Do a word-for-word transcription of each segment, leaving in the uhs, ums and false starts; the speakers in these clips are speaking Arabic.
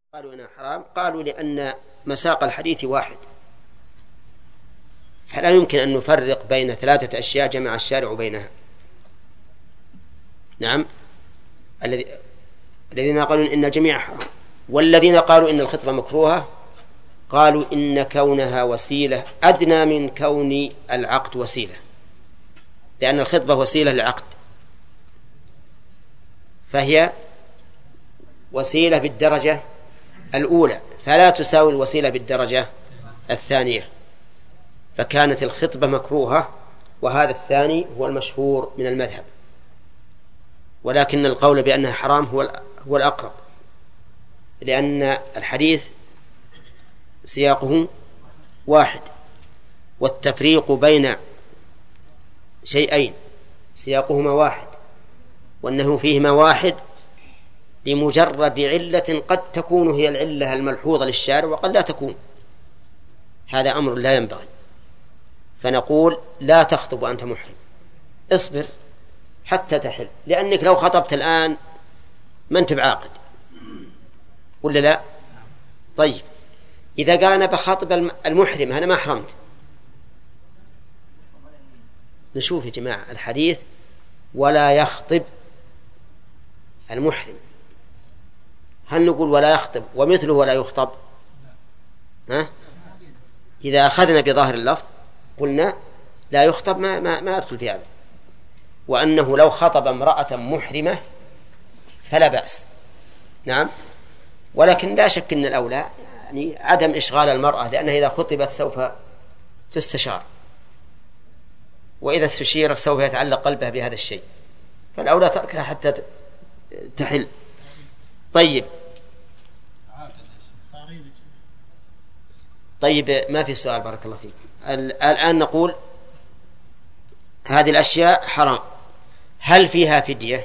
قالوا إنها حرام؟ قالوا لأن مساق الحديث واحد، فلا يمكن أن نفرق بين ثلاثة أشياء جمع الشارع بينها. نعم، الذين قالوا إن الجميع حرام، والذين قالوا إن الخطبة مكروهة قالوا إن كونها وسيلة أدنى من كون العقد وسيلة، لأن الخطبة وسيلة للعقد، فهي وسيلة بالدرجة الأولى فلا تساوي الوسيلة بالدرجة الثانية، فكانت الخطبة مكروهة، وهذا الثاني هو المشهور من المذهب، ولكن القول بأنها حرام هو هو الأقرب، لأن الحديث سياقه واحد، والتفريق بين شيئين سياقهما واحد وأنه فيهما واحد لمجرد علة قد تكون هي العلة الملحوظة للشارع وقد لا تكون، هذا أمر لا ينبغي. فنقول لا تخطب وأنت محرم، اصبر حتى تحل، لأنك لو خطبت الآن ما أنت بعاقد ولا لا؟ طيب إذا قال أنا بخاطب المحرم أنا ما حرمت، نشوف يا جماعة الحديث ولا يخطب المحرم، هل نقول ولا يخطب ومثله ولا يخطب؟ ها؟ إذا أخذنا بظاهر اللفظ قلنا لا يخطب ما, ما, ما يدخل في هذا، وأنه لو خطب امرأة محرمة فلا بأس. نعم، ولكن لا شك أن الأولى يعني عدم إشغال المرأة، لأنها إذا خطبت سوف تستشار، وإذا استشيرت سوف يتعلق قلبها بهذا الشيء، فالأولى تركها حتى تحل. طيب طيب ما في سؤال، بارك الله فيك. الآن نقول هذه الأشياء حرام، هل فيها فدية؟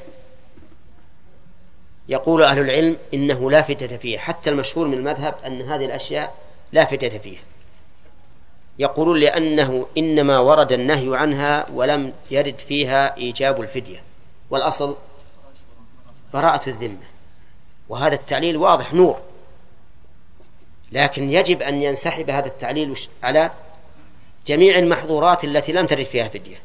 يقول أهل العلم إنه لا فدية فيها، حتى المشهور من المذهب أن هذه الأشياء لا فدية فيها، يقولون لأنه إنما ورد النهي عنها ولم يرد فيها إيجاب الفدية، والأصل براءة الذمة، وهذا التعليل واضح نور، لكن يجب أن ينسحب هذا التعليل على جميع المحظورات التي لم ترد فيها فدية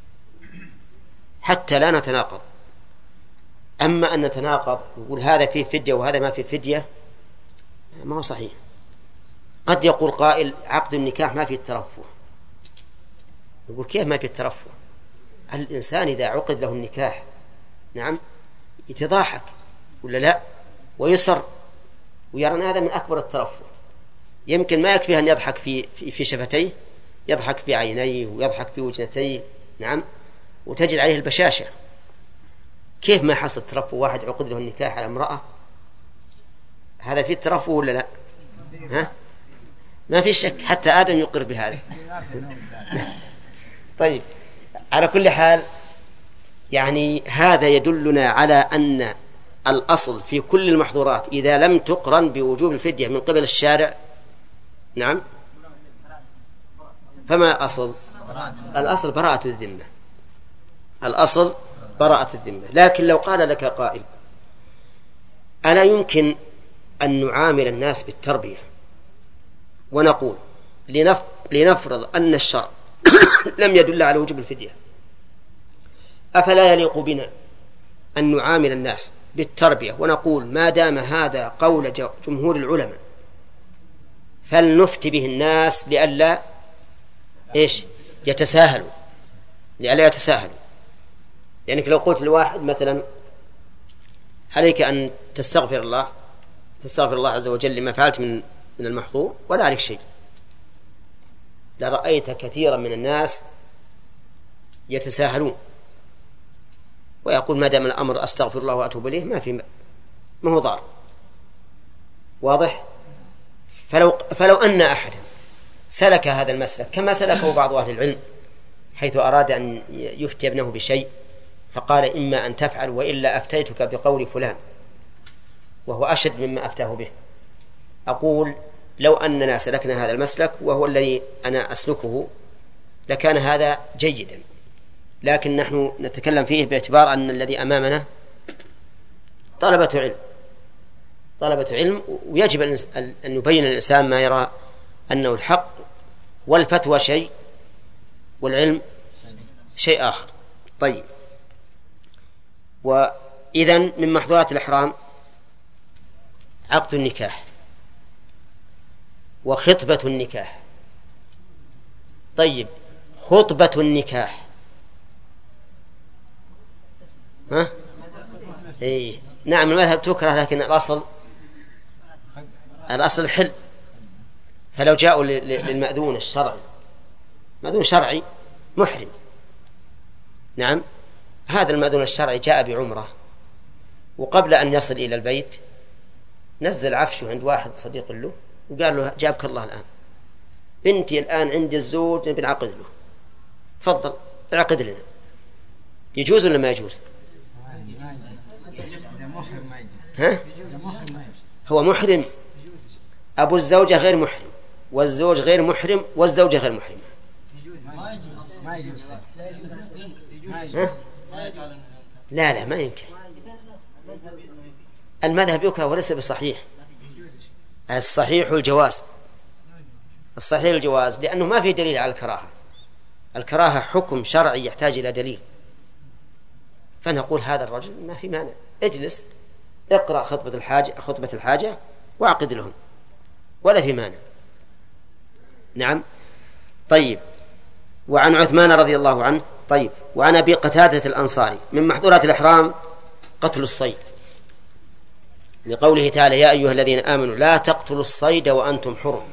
حتى لا نتناقض. أما أن نتناقض نقول هذا فيه فدية وهذا ما فيه فدية ما هو صحيح. قد يقول قائل عقد النكاح ما فيه الترفه، يقول كيف ما فيه الترفه؟ الإنسان إذا عقد له النكاح نعم يتضاحك ولا لا، ويسر، ويرى هذا من أكبر الترفه، يمكن ما يكفي أن يضحك في في شفتيه، يضحك في عينيه ويضحك في وجنتيه، نعم، وتجد عليه البشاشة. كيف ما حصل ترفه؟ واحد عقد له النكاح على امرأة، هذا فيه ترفه ولا لا؟ ها؟ ما في شك، حتى آدم يقر بهذا. طيب على كل حال يعني هذا يدلنا على أن الأصل في كل المحظورات إذا لم تقرن بوجوب الفدية من قبل الشارع نعم فما أصل؟ الأصل براءة الذمة، الأصل براءة الذمة. لكن لو قال لك قائل ألا يمكن أن نعامل الناس بالتربية، ونقول لنفرض أن الشرع لم يدل على وجوب الفدية، أفلا يليق بنا أن نعامل الناس بالتربية ونقول ما دام هذا قول جمهور العلماء فلنفتي به الناس لئلا إيش يتساهلوا، لئلا يتساهلوا. لأنك لو قلت لواحد مثلا عليك أن تستغفر الله تستغفر الله عز وجل لما فعلت من من المحظور ولا عليك شيء، لرأيت كثيرا من الناس يتساهلون ويقول ما دام الأمر أستغفر الله وأتوب إليه ما في ما هو ضار. واضح؟ فلو فلو أن أحدا سلك هذا المسلك كما سلكه بعض أهل العلم، حيث أراد أن يفتي ابنه بشيء فقال إما أن تفعل وإلا أفتيتك بقول فلان، وهو أشد مما أفتاه به، أقول لو أننا سلكنا هذا المسلك وهو الذي أنا أسلكه لكان هذا جيدا، لكن نحن نتكلم فيه باعتبار أن الذي أمامنا طلبة علم، طلبة علم، ويجب أن يبين الإنسان ما يرى أنه الحق، والفتوى شيء والعلم شيء آخر. طيب، وإذن من محظورات الإحرام عقد النكاح وخطبة النكاح. طيب، خطبة النكاح ها؟ إيه. نعم، المذهب تكره، لكن الأصل الأصل الحل. فلو جاءوا للمأذون الشرعي، مأذون شرعي محرم، نعم، هذا المأذون الشرعي جاء بعمرة، وقبل أن يصل إلى البيت نزل عفشه عند واحد صديق له وقال له جابك الله الآن، بنتي الآن عند الزوج بنعقد له، تفضل اعقد لنا. يجوز ولا ما يجوز؟ ها؟ هو محرم، أبو الزوجة غير محرم، والزوج غير محرم، والزوجة غير محرمة. لا لا ما يمكن، المذهب يكره وليس بصحيح. الصحيح الجواز، الصحيح الجواز، لأنه ما في دليل على الكراهة. الكراهة حكم شرعي يحتاج إلى دليل، فنقول هذا الرجل ما في مانع، اجلس اقرأ خطبة الحاجة خطبة الحاجة وعقد لهم، ولا في مانع. نعم. طيب، وعن عثمان رضي الله عنه. طيب، وعن أبي قتادة الأنصاري من محظورات الإحرام قتل الصيد، لقوله تعالى يا أيها الذين آمنوا لا تقتلوا الصيد وأنتم حرم.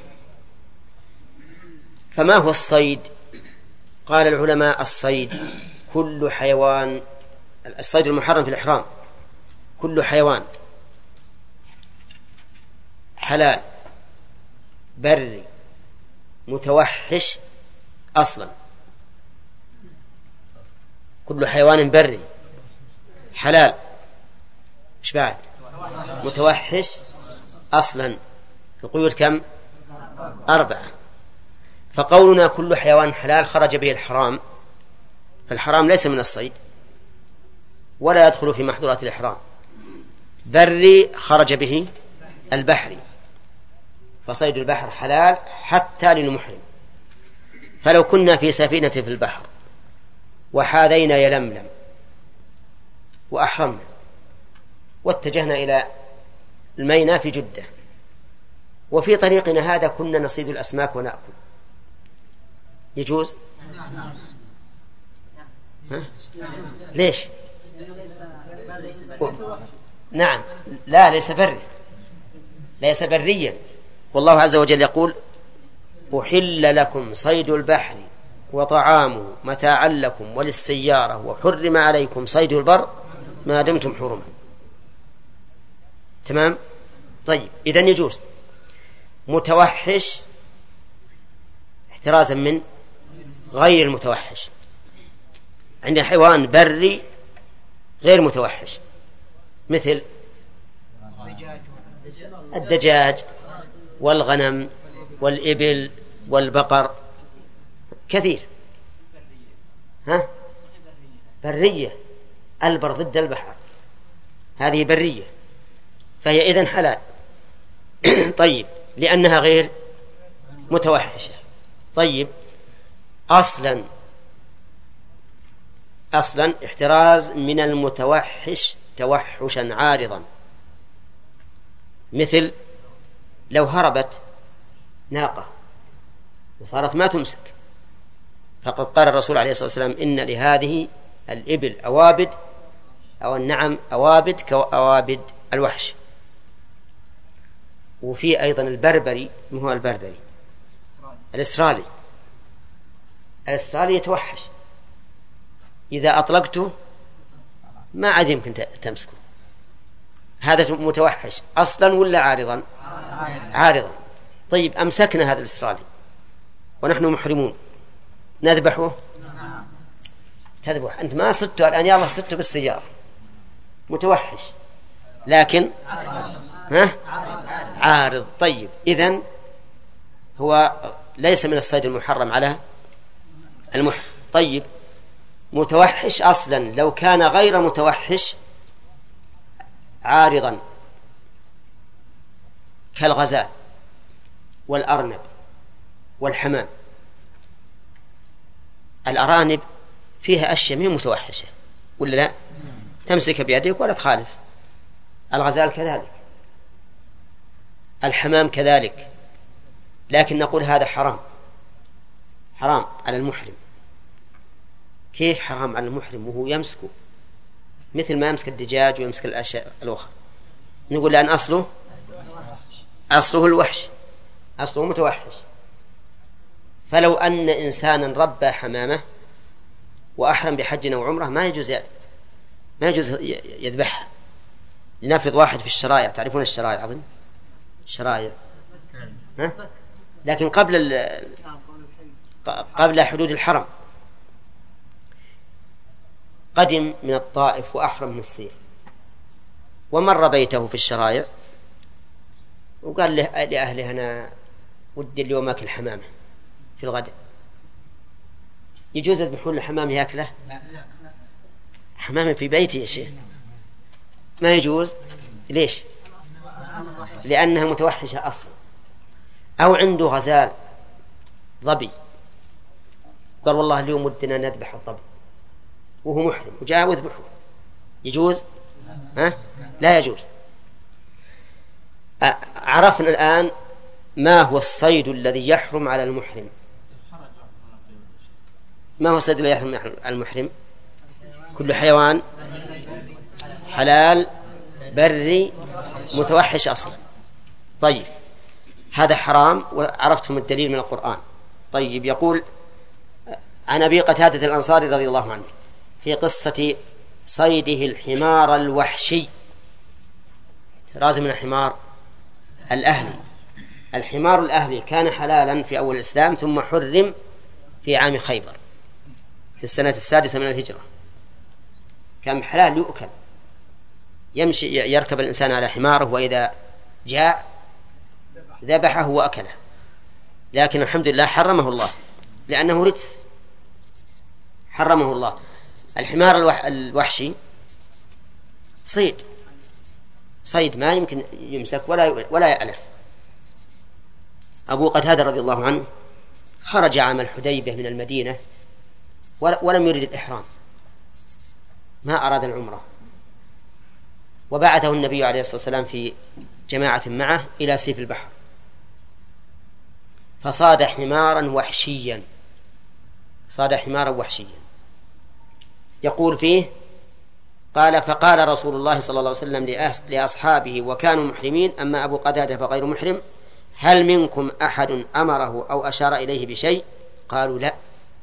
فما هو الصيد؟ قال العلماء الصيد كل حيوان، الصيد المحرم في الإحرام كل حيوان حلال بري متوحش أصلا، كل حيوان بري حلال إيش بعد متوحش أصلا. القيود كم؟ أربعة. فقولنا كل حيوان حلال خرج به الحرام، فالحرام ليس من الصيد ولا يدخل في محظورات الإحرام. بري خرج به البحري، فصيد البحر حلال حتى للمحرم. فلو كنا في سفينة في البحر وحاذينا يلملم وأحرمنا واتجهنا إلى الميناء في جدة، وفي طريقنا هذا كنا نصيد الأسماك ونأكل، يجوز؟ ها؟ ليش؟ نعم، لا ليس بري، ليس بريا، والله عز وجل يقول أحل لكم صيد البحر وطعامه متاعا لكم وللسيارة وحرم عليكم صيد البر ما دمتم حرما. تمام. طيب، إذن يجوز. متوحش احترازا من غير المتوحش، عندنا حيوان بري غير متوحش مثل الدجاج والغنم والإبل والبقر، كثير. ها؟ برية، البر ضد البحر، هذه برية، فهي إذن حلال. طيب، لأنها غير متوحشة. طيب، أصلا أصلا احتراز من المتوحش توحشا عارضا، مثل لو هربت ناقة وصارت ما تمسك، فقد قال الرسول عليه الصلاة والسلام إن لهذه الإبل أوابد أو النعم أوابد كأوابد الوحش. وفي أيضا البربري، ما هو البربري؟ الإسرائيلي، الإسرائيلي يتوحش، إذا أطلقته ما عاد يمكن تمسكه. هذا متوحش أصلا ولا عارضا؟ عارضا. طيب، أمسكنا هذا الإسرائيلي ونحن محرمون، نذبحه؟ تذبح أنت ما صدته الآن، يا الله صدته بالسيارة، متوحش لكن ها؟ عارض. طيب، إذن هو ليس من الصيد المحرم على المحرم. طيب، متوحش أصلا، لو كان غير متوحش عارضا كالغزال والأرنب والحمام. الأرانب فيها أشياء مين متوحشة ولا لا؟ تمسك بيدك ولا تخالف. الغزال كذلك، الحمام كذلك، لكن نقول هذا حرام، حرام على المحرم. كيف حرام على المحرم وهو يمسكه مثل ما يمسك الدجاج ويمسك الأشياء الأخرى؟ نقول لأن أصله أصله الوحش، أصله متوحش. فلو أن إنسانا ربى حمامة وأحرم بحج أو عمره ما يجوز ما يجوز يذبحها. لنفرض واحد في الشرائع، تعرفون الشرائع أظن الشرائع، ها؟ لكن قبل قبل حدود الحرم، قدم من الطائف وأحرم من الصيف ومر بيته في الشرائع وقال لأهله أنا ودي اليوم أكل حمامة في الغداء، يجوز يذبحون الحمام يأكله؟ حمامة في بيتي يا شيخ ما يجوز. ليش؟ لأنها متوحشة أصلا. أو عنده غزال ظبي قال والله اليوم ودنا نذبح الظبي وهو محرم وجاء وذبحه، يجوز؟ ها؟ لا يجوز. عرفنا الآن ما هو الصيد الذي يحرم على المحرم. ما هو الصيد الذي يحرم على المحرم؟ كل حيوان حلال بري متوحش أصلا. طيب هذا حرام وعرفتم الدليل من القرآن. طيب يقول عن أبي قتادة الأنصاري رضي الله عنه في قصة صيده الحمار الوحشي، رازم من الحمار الأهلي. الحمار الأهلي كان حلالا في أول الإسلام ثم حرم في عام خيبر في السنة السادسة من الهجرة. كان حلال يؤكل، يمشي يركب الإنسان على حماره وإذا جاء ذبحه وأكله، لكن الحمد لله حرمه الله لأنه رجس، حرمه الله. الحمار الوحشي صيد، صيد ما يمكن يمسك ولا ولا يألف. أبو قتادة رضي الله عنه خرج عام الحديبية من المدينة ولم يرد الإحرام، ما أراد العمرة، وبعثه النبي عليه الصلاة والسلام في جماعة معه إلى سيف البحر، فصاد حمارا وحشيا، صاد حمارا وحشيا. يقول فيه قال فقال رسول الله صلى الله عليه وسلم لأصحابه وكانوا محرمين أما أبو قتادة فغير محرم هل منكم أحد أمره أو أشار إليه بشيء؟ قالوا لا،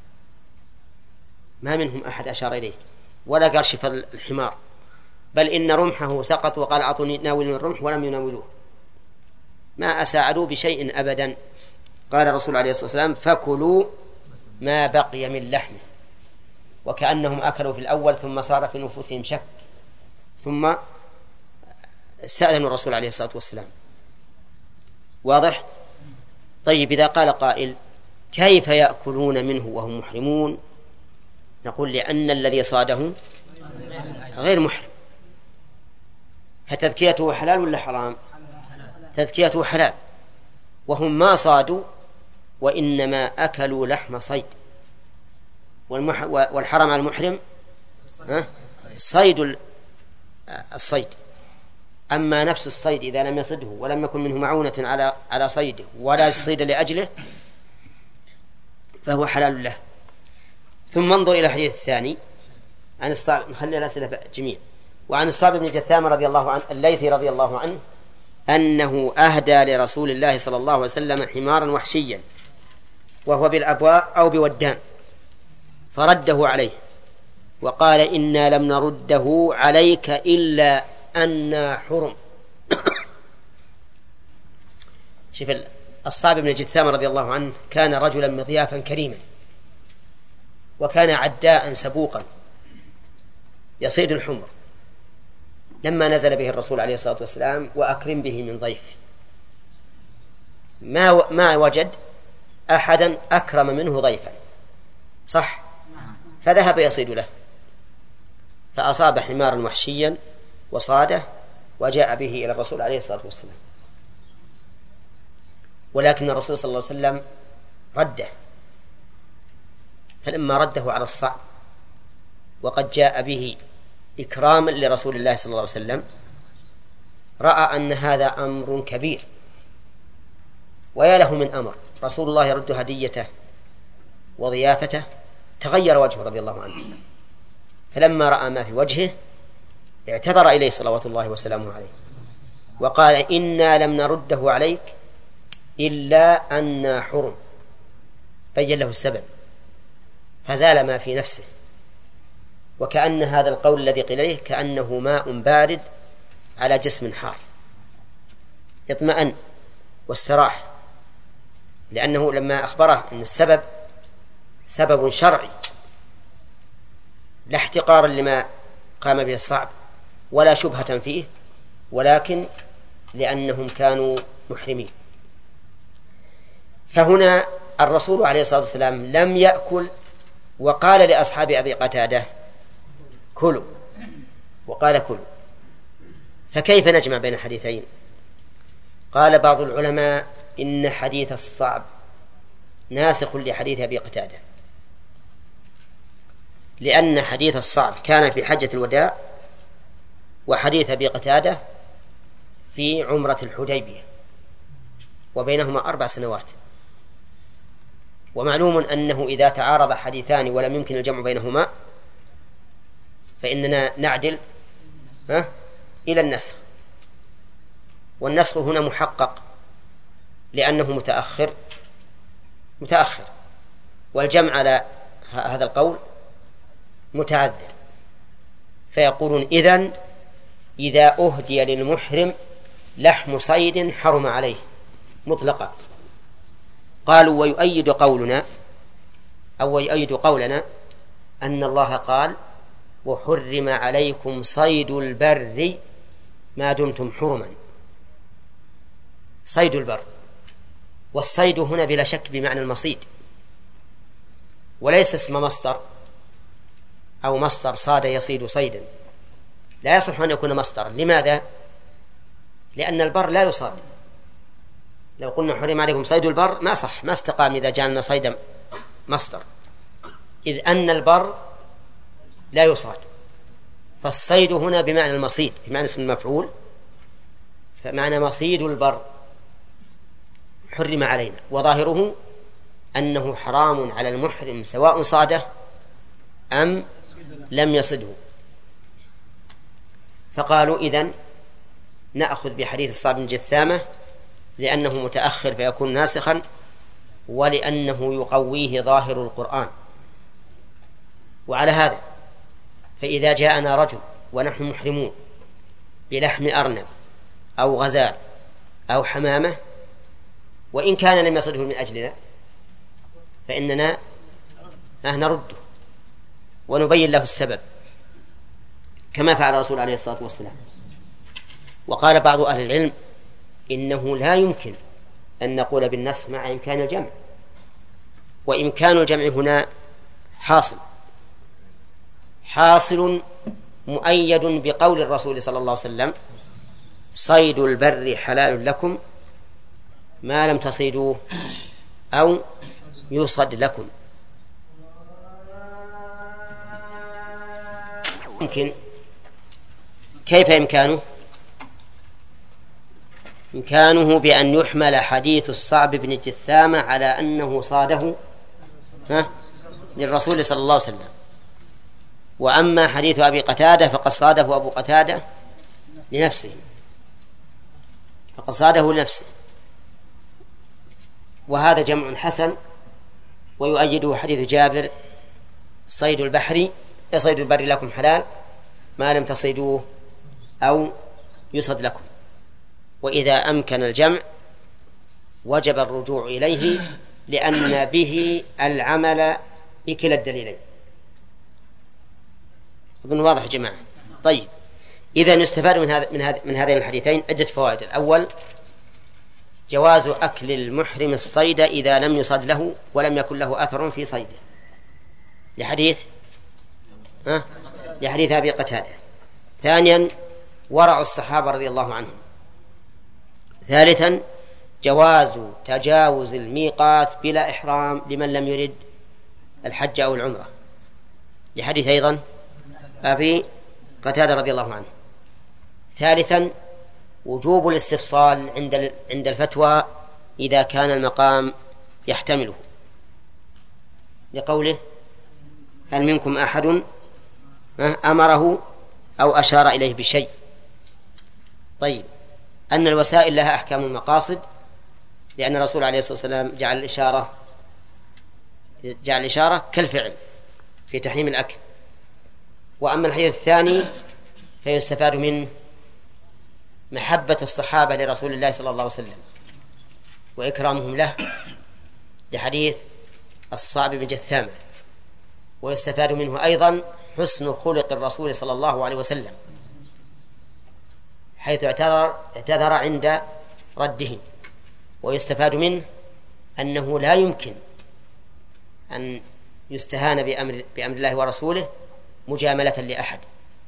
ما منهم أحد أشار إليه ولا قال شف الحمار، بل إن رمحه سقط وقال أعطوني ناول من الرمح ولم يناولوه، ما أساعدوا بشيء أبدا. قال الرسول عليه الصلاة والسلام فكلوا ما بقي من لحمه، وكأنهم أكلوا في الأول ثم صار في نفوسهم شك ثم استأذنوا الرسول عليه الصلاة والسلام. واضح؟ طيب إذا قال قائل كيف يأكلون منه وهم محرمون؟ نقول لأن الذي صاده غير محرم، فتذكيته حلال ولا حرام؟ تذكيته حلال، وهم ما صادوا وإنما أكلوا لحم صيد، والحرام على المحرم صيد الصيد. أما نفس الصيد إذا لم يصده ولم يكن منه معونة على على صيده ولا الصيد لأجله فهو حلال له. ثم انظر إلى الحديث الثاني عن الصعب، نخلي الأسئلة جميع. وعن الصعب بن جثام رضي الله عنه الليثي رضي الله عنه أنه أهدى لرسول الله صلى الله عليه وسلم حمارا وحشيا وهو بالأبواء أو بودان فرده عليه وقال إنا لم نرده عليك إلا أن حرم. شوف الصعب بن جثام رضي الله عنه كان رجلا مضيافا كريما، وكان عداء سبوقا يصيد الحمر. لما نزل به الرسول عليه الصلاة والسلام وأكرم به من ضيف ما ما وجد أحدا أكرم منه ضيفا، صح؟ فذهب يصيد له فأصاب حمارا وحشيا وصاده وجاء به إلى الرسول عليه الصلاة والسلام. ولكن الرسول صلى الله عليه وسلم رده، فلما رده على الصعب وقد جاء به إكراما لرسول الله صلى الله عليه وسلم رأى أن هذا أمر كبير، ويا له من أمر رسول الله يرد هديته وضيافته، تغير وجهه رضي الله عنه، فلما رأى ما في وجهه اعتذر إليه صلوات الله وسلامه عليه وقال إنا لم نرده عليك إلا أن حرم، بين له السبب فزال ما في نفسه، وكأن هذا القول الذي قيل له كأنه ماء بارد على جسم حار، اطمأن واستراح، لأنه لما أخبره أن السبب سبب شرعي لا احتقارا لما قام به الصعب ولا شبهة فيه، ولكن لأنهم كانوا محرمين. فهنا الرسول عليه الصلاة والسلام لم يأكل وقال لأصحاب أبي قتادة كلوا، وقال كلوا، فكيف نجمع بين الحديثين؟ قال بعض العلماء إن حديث الصعب ناسخ لحديث أبي قتادة، لأن حديث الصعب كان في حجة الوداع وحديث أبي قتادة في عمرة الحديبية، وبينهما أربع سنوات، ومعلوم أنه إذا تعارض حديثان ولم يمكن الجمع بينهما فإننا نعدل ها إلى النسخ، والنسخ هنا محقق لأنه متأخر متأخر والجمع على هذا القول متعذر، فيقولون إذن إذا أهدي للمحرم لحم صيد حرم عليه مطلقا. قالوا ويؤيد قولنا أو يؤيد قولنا أن الله قال وحرم عليكم صيد البر ما دمتم حرما، صيد البر، والصيد هنا بلا شك بمعنى المصيد، وليس اسم مصدر أو مصدر صاد يصيد صيدا، لا يصح أن يكون مصدرا. لماذا؟ لأن البر لا يصاد، لو قلنا حرم عليكم صيد البر ما صح، ما استقام إذا جعلنا صيدا مصدر، إذ أن البر لا يصاد، فالصيد هنا بمعنى المصيد بمعنى اسم المفعول، فمعنى مصيد البر حرم علينا، وظاهره أنه حرام على المحرم سواء صاده أم لم يصده. فقالوا إذن نأخذ بحديث الصعب بن جثامة لأنه متأخر فيكون ناسخا، ولأنه يقويه ظاهر القرآن. وعلى هذا فإذا جاءنا رجل ونحن محرمون بلحم أرنب أو غزال أو حمامة وإن كان لم يصده من أجلنا فإننا نرده ونبين له السبب كما فعل الرسول عليه الصلاة والسلام. وقال بعض أهل العلم إنه لا يمكن أن نقول بالنسخ مع إمكان الجمع، وإمكان الجمع هنا حاصل حاصل مؤيد بقول الرسول صلى الله عليه وسلم صيد البر حلال لكم ما لم تصيدوه أو يصد لكم. يمكن كيف إمكانه؟ إمكانه بأن يحمل حديث الصعب بن جثامة على أنه صاده ها للرسول صلى الله عليه وسلم، وأما حديث أبي قتادة فقد صاده أبو قتادة لنفسه فقد صاده لنفسه وهذا جمع حسن، ويؤيده حديث جابر صيد البحر صيد البر لكم حلال ما لم تصيدوه أو يصد لكم. وإذا أمكن الجمع وجب الرجوع إليه لأن به العمل بكلا الدليلين. أظن واضح يا جماعة. طيب إذا نستفاد من هذا من هذا من هذين الحديثين عدة فوائد. الأول جواز أكل المحرم الصيد إذا لم يصد له ولم يكن له أثر في صيده لحديث ها لحديث أبي قتادة. ثانيا ورع الصحابة رضي الله عنهم. ثالثا جواز تجاوز الميقات بلا إحرام لمن لم يرد الحج أو العمرة، لحديث أيضا أبي قتادة رضي الله عنه. ثالثا وجوب الاستفصال عند عند الفتوى إذا كان المقام يحتمله، لقوله هل منكم أحد أمره أو أشار إليه بشيء. طيب، أن الوسائل لها أحكام المقاصد، لأن الرسول عليه الصلاة والسلام جعل الإشارة جعل الإشارة كالفعل في تحريم الأكل. وأما الحديث الثاني فيستفاد منه محبة الصحابة لرسول الله صلى الله عليه وسلم وإكرامهم له، لحديث الصعب بن جثامة. ويستفاد منه أيضا حسن خلق الرسول صلى الله عليه وسلم، حيث اعتذر, اعتذر عند رده. ويستفاد منه أنه لا يمكن أن يستهان بأمر, بأمر الله ورسوله مجاملة لأحد،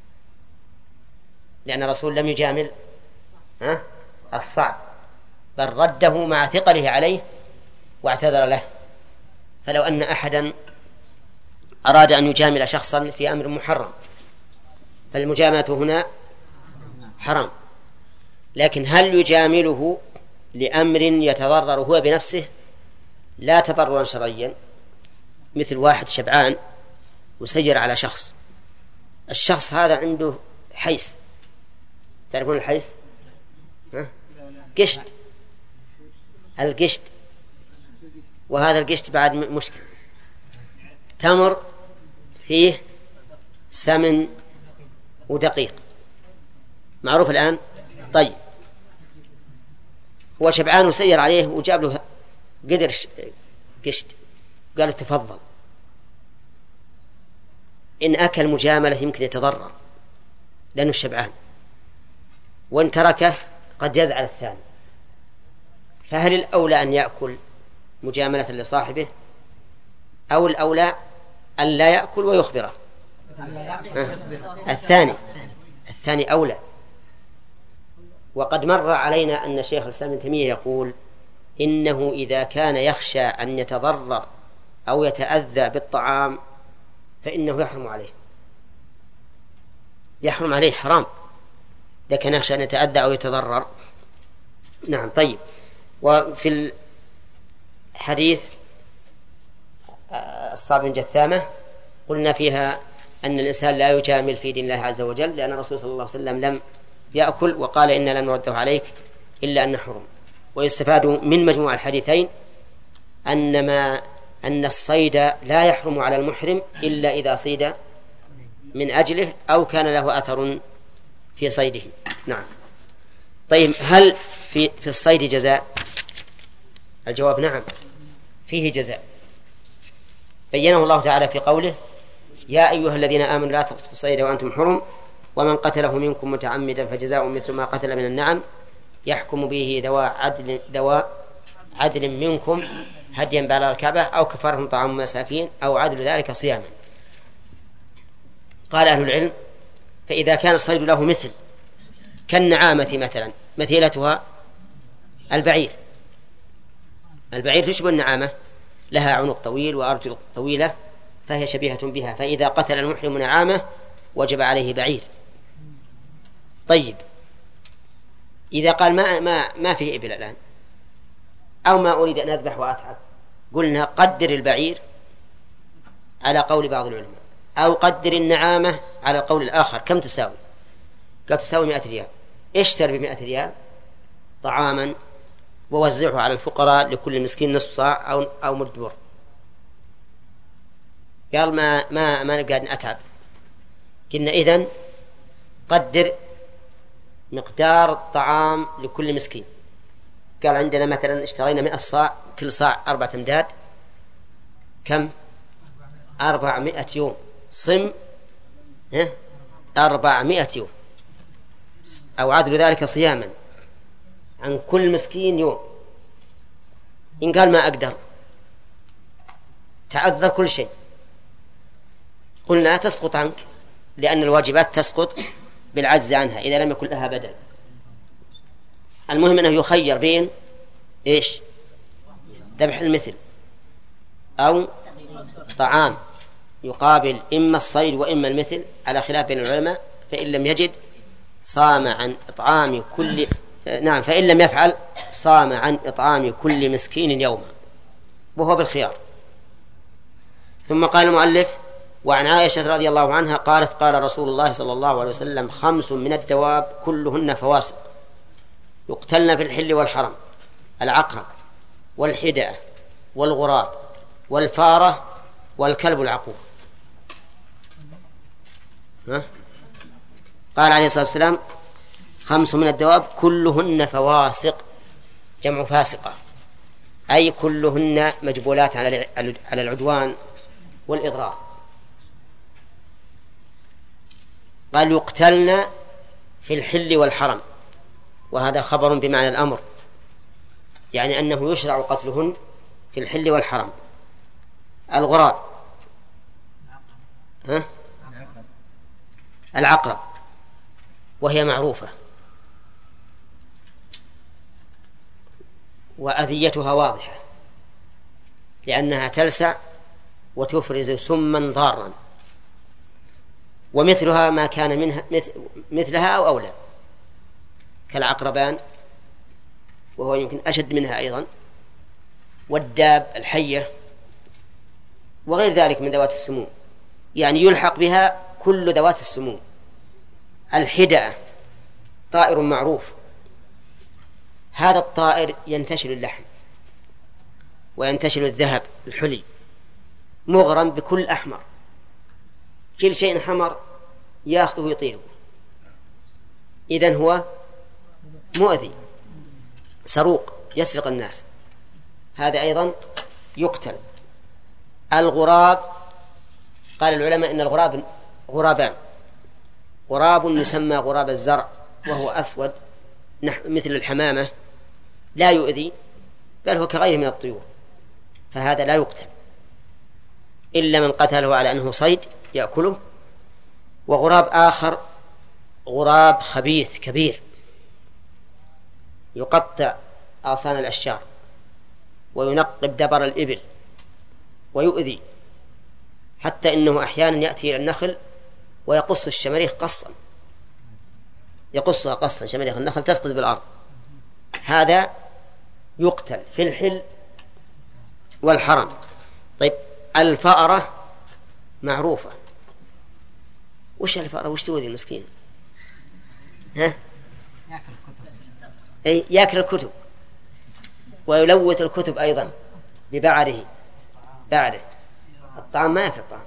لأن الرسول لم يجامل الصعب، بل رده مع ثقله عليه واعتذر له. فلو أن أحدا أراد أن يجامل شخصا في أمر محرم فالمجاملة هنا حرام، لكن هل يجامله لأمر يتضرر هو بنفسه لا تضررا شرعيا، مثل واحد شبعان وسير على شخص، الشخص هذا عنده حيس، تعرفون الحيس؟ ها؟ قشت، القشت، وهذا القشت بعد مشكلة، تمر فيه سمن ودقيق، معروف الآن. طيب، هو شبعان وسير عليه وجاب له قدر قشت، قال تفضل. إن أكل مجاملة يمكن يتضرر لأنه شبعان، وإن تركه قد يزعل الثاني. فهل الأولى أن يأكل مجاملة لصاحبه، أو الأولى أن لا يأكل ويخبره؟ الثاني الثاني أولى. وقد مر علينا أن شيخ الإسلام ابن تيمية يقول إنه إذا كان يخشى أن يتضرر أو يتأذى بالطعام فإنه يحرم عليه، يحرم عليه حرام إذا كان يخشى أن يتأذى أو يتضرر. نعم. طيب، وفي الحديث الصعب بن جثامة قلنا فيها أن الإنسان لا يجامل في دين الله عز وجل، لأن الرسول صلى الله عليه وسلم لم يأكل وقال إن لم نرده عليك إلا أن حرم. ويستفاد من مجموع الحديثين أن ما أن الصيد لا يحرم على المحرم إلا إذا صيد من أجله أو كان له أثر في صيده. نعم. طيب، هل في في الصيد جزاء؟ الجواب نعم، فيه جزاء، بينه الله تعالى في قوله يا أيها الذين آمنوا لا تقتلوا الصيد وأنتم حرم ومن قتله منكم متعمدا فجزاء مثل ما قتل من النعم يحكم به ذوى عدل, ذوى عدل منكم هديا بالغ الكعبة أو كفارة طعام مساكين أو عدل ذلك صياما. قال أهل العلم فإذا كان الصيد له مثل كالنعامة مثلا، مثيلتها البعير، البعير تشبه النعامة، لها عنق طويل وأرجل طويلة فهي شبيهة بها، فإذا قتل المحرم نعامة وجب عليه بعير. طيب، إذا قال ما ما ما فيه إبل الآن أو ما أريد أن أذبح وأتعب، قلنا قدر البعير على قول بعض العلماء أو قدر النعامة على القول الآخر. كم تساوي؟ قال تساوي مئة ريال. اشتر بمئة ريال طعاما ووزعه على الفقراء لكل مسكين نصف صاع أو أو مد بر. قال ما ما ما نقعد أتعب. قلنا إذن قدر مقدار الطعام لكل مسكين. قال عندنا مثلا اشترينا مئة صاع، كل صاع أربعة أمداد، كم؟ أربعمائة يوم. صم ها أربعمائة يوم أو عدل ذلك صياما عن كل مسكين يوم. إن قال ما أقدر، تعذر كل شيء، قلنا تسقط عنك، لأن الواجبات تسقط بالعجز عنها إذا لم يكن لها بدل. المهم أنه يخير بين إيش؟ ذبح المثل أو طعام يقابل إما الصيد وإما المثل على خلاف بين العلماء، فإن لم يجد صام عن إطعام كل نعم فإن لم يفعل صام عن إطعام كل مسكين يوما، وهو بالخيار. ثم قال المؤلف: وعن عائشة رضي الله عنها قالت: قال رسول الله صلى الله عليه وسلم: خمس من الدواب كلهن فواسق يقتلن في الحل والحرم: العقرب والحدأة والغراب والفارة والكلب العقور. ها؟ قال عليه الصلاة والسلام: خمس من الدواب كلهن فواسق، جمع فاسقة، أي كلهن مجبولات على العدوان والإضرار. قال: يقتلن في الحل والحرم، وهذا خبر بمعنى الأمر، يعني أنه يشرع قتلهن في الحل والحرم. الغراب، ها؟ العقرب، وهي معروفة وأذيتها واضحة، لأنها تلسع وتفرز سما ضارا، ومثلها ما كان منها مثلها أو أولى، كالعقربان وهو يمكن أشد منها أيضا، والداب الحية وغير ذلك من ذوات السموم، يعني يلحق بها كل ذوات السموم. الحدأة طائر معروف، هذا الطائر ينتشل اللحم وينتشل الذهب الحلي، مغرم بكل أحمر، كل شيء حمر يأخذه ويطيره، إذن هو مؤذي سروق يسرق الناس، هذا أيضا يقتل. الغراب، قال العلماء إن الغراب غرابان: غراب يسمى غراب الزرع وهو أسود مثل الحمامة لا يؤذي بل هو كغيره من الطيور، فهذا لا يقتل إلا من قتله على أنه صيد يأكله. وغراب آخر غراب خبيث كبير يقطع أغصان الأشجار وينقب دبر الإبل ويؤذي، حتى إنه أحيانا يأتي إلى النخل ويقص الشماريخ قصا، يقصها قصا، شماريخ النخل تسقط بالأرض، هذا يقتل في الحل والحرم. طيب الفأرة معروفة، وش الفأرة؟ وش تؤذي المسكين؟ ها؟ أي يأكل الكتب ويلوث الكتب أيضا ببعره، بعره الطعام ما يأكل الطعام،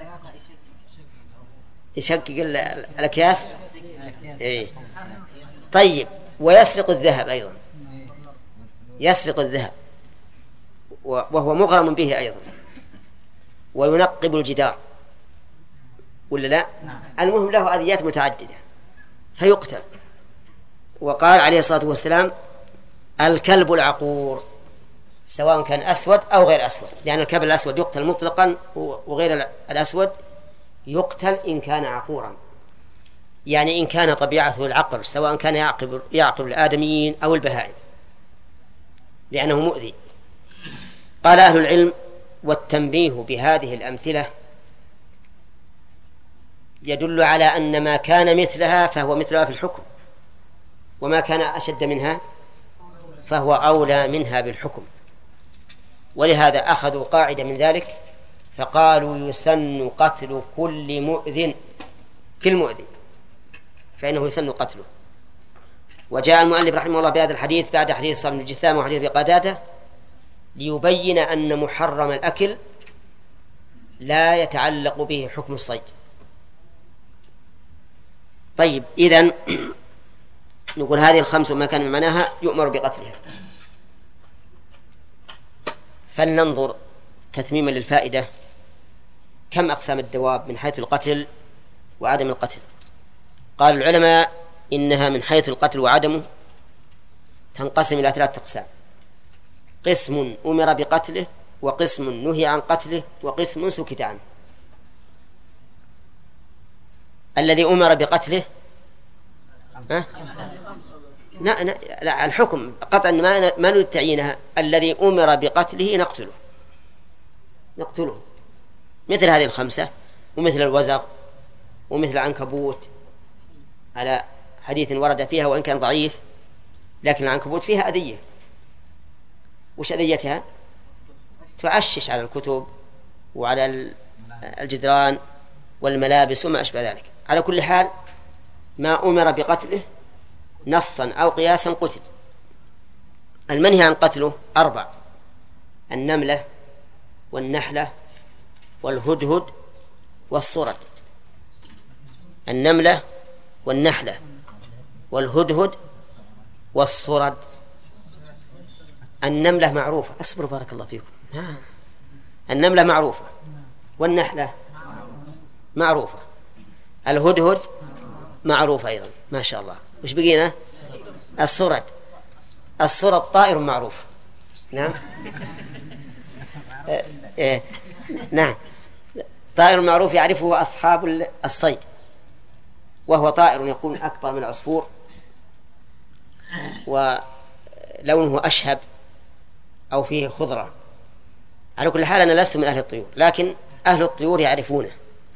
يشقق الأكياس. إيه. طيب ويسرق الذهب أيضا، يسرق الذهب وهو مغرم به أيضا، وينقب الجدار ولا لا؟ المهم له أذيات متعددة فيقتل. وقال عليه الصلاة والسلام: الكلب العقور، سواء كان أسود أو غير أسود، لأن الكلب الأسود يقتل مطلقا وغير الأسود يقتل إن كان عقورا، يعني إن كان طبيعته العقر، سواء كان يعقب, يعقب الآدميين أو البهائم، لأنه مؤذي. قال أهل العلم: والتنبيه بهذه الأمثلة يدل على أن ما كان مثلها فهو مثلها في الحكم، وما كان أشد منها فهو أولى منها بالحكم. ولهذا أخذوا قاعدة من ذلك فقالوا: يسن قتل كل مؤذن، كل مؤذن فإنه يسن قتله. وجاء المؤلف رحمه الله بهذا الحديث بعد حديث صلب الجثام وحديث بقتادة ليبين أن محرم الأكل لا يتعلق به حكم الصيد. طيب إذن نقول هذه الخمس وما كان من معناها يؤمر بقتلها. فلننظر تتميما للفائدة كم أقسام الدواب من حيث القتل وعدم القتل. قال العلماء إنها من حيث القتل وعدمه تنقسم إلى ثلاثة أقسام: قسم أمر بقتله، وقسم نهي عن قتله، وقسم سكت عنه. الذي أمر بقتله ها؟ لا, لا الحكم قطعا ما ما نريد تعيينها. الذي أمر بقتله نقتله نقتله مثل هذه الخمسة، ومثل الوزغ، ومثل العنكبوت على حديث ورد فيها وإن كان ضعيف، لكن العنكبوت فيها أذية. وش أذيتها؟ تعشش على الكتب وعلى الجدران والملابس وما أشبه ذلك. على كل حال ما أمر بقتله نصا أو قياسا قتل. المنهي عن قتله أربع: النملة والنحلة والهدهد والصرد. النملة والنحلة والهدهد والصرد. النملة معروفة، أصبر بارك الله فيكم. النملة معروفة، والنحلة معروفة، الهدهد معروفة أيضا، ما شاء الله. وش بقينا؟ الصرد. الصرد طائر معروف. نعم إيه. نعم طائر معروف يعرفه أصحاب الصيد، وهو طائر يكون أكبر من العصفور ولونه أشهب أو فيه خضرة. على كل حال أنا لست من أهل الطيور، لكن أهل الطيور يعرفونه.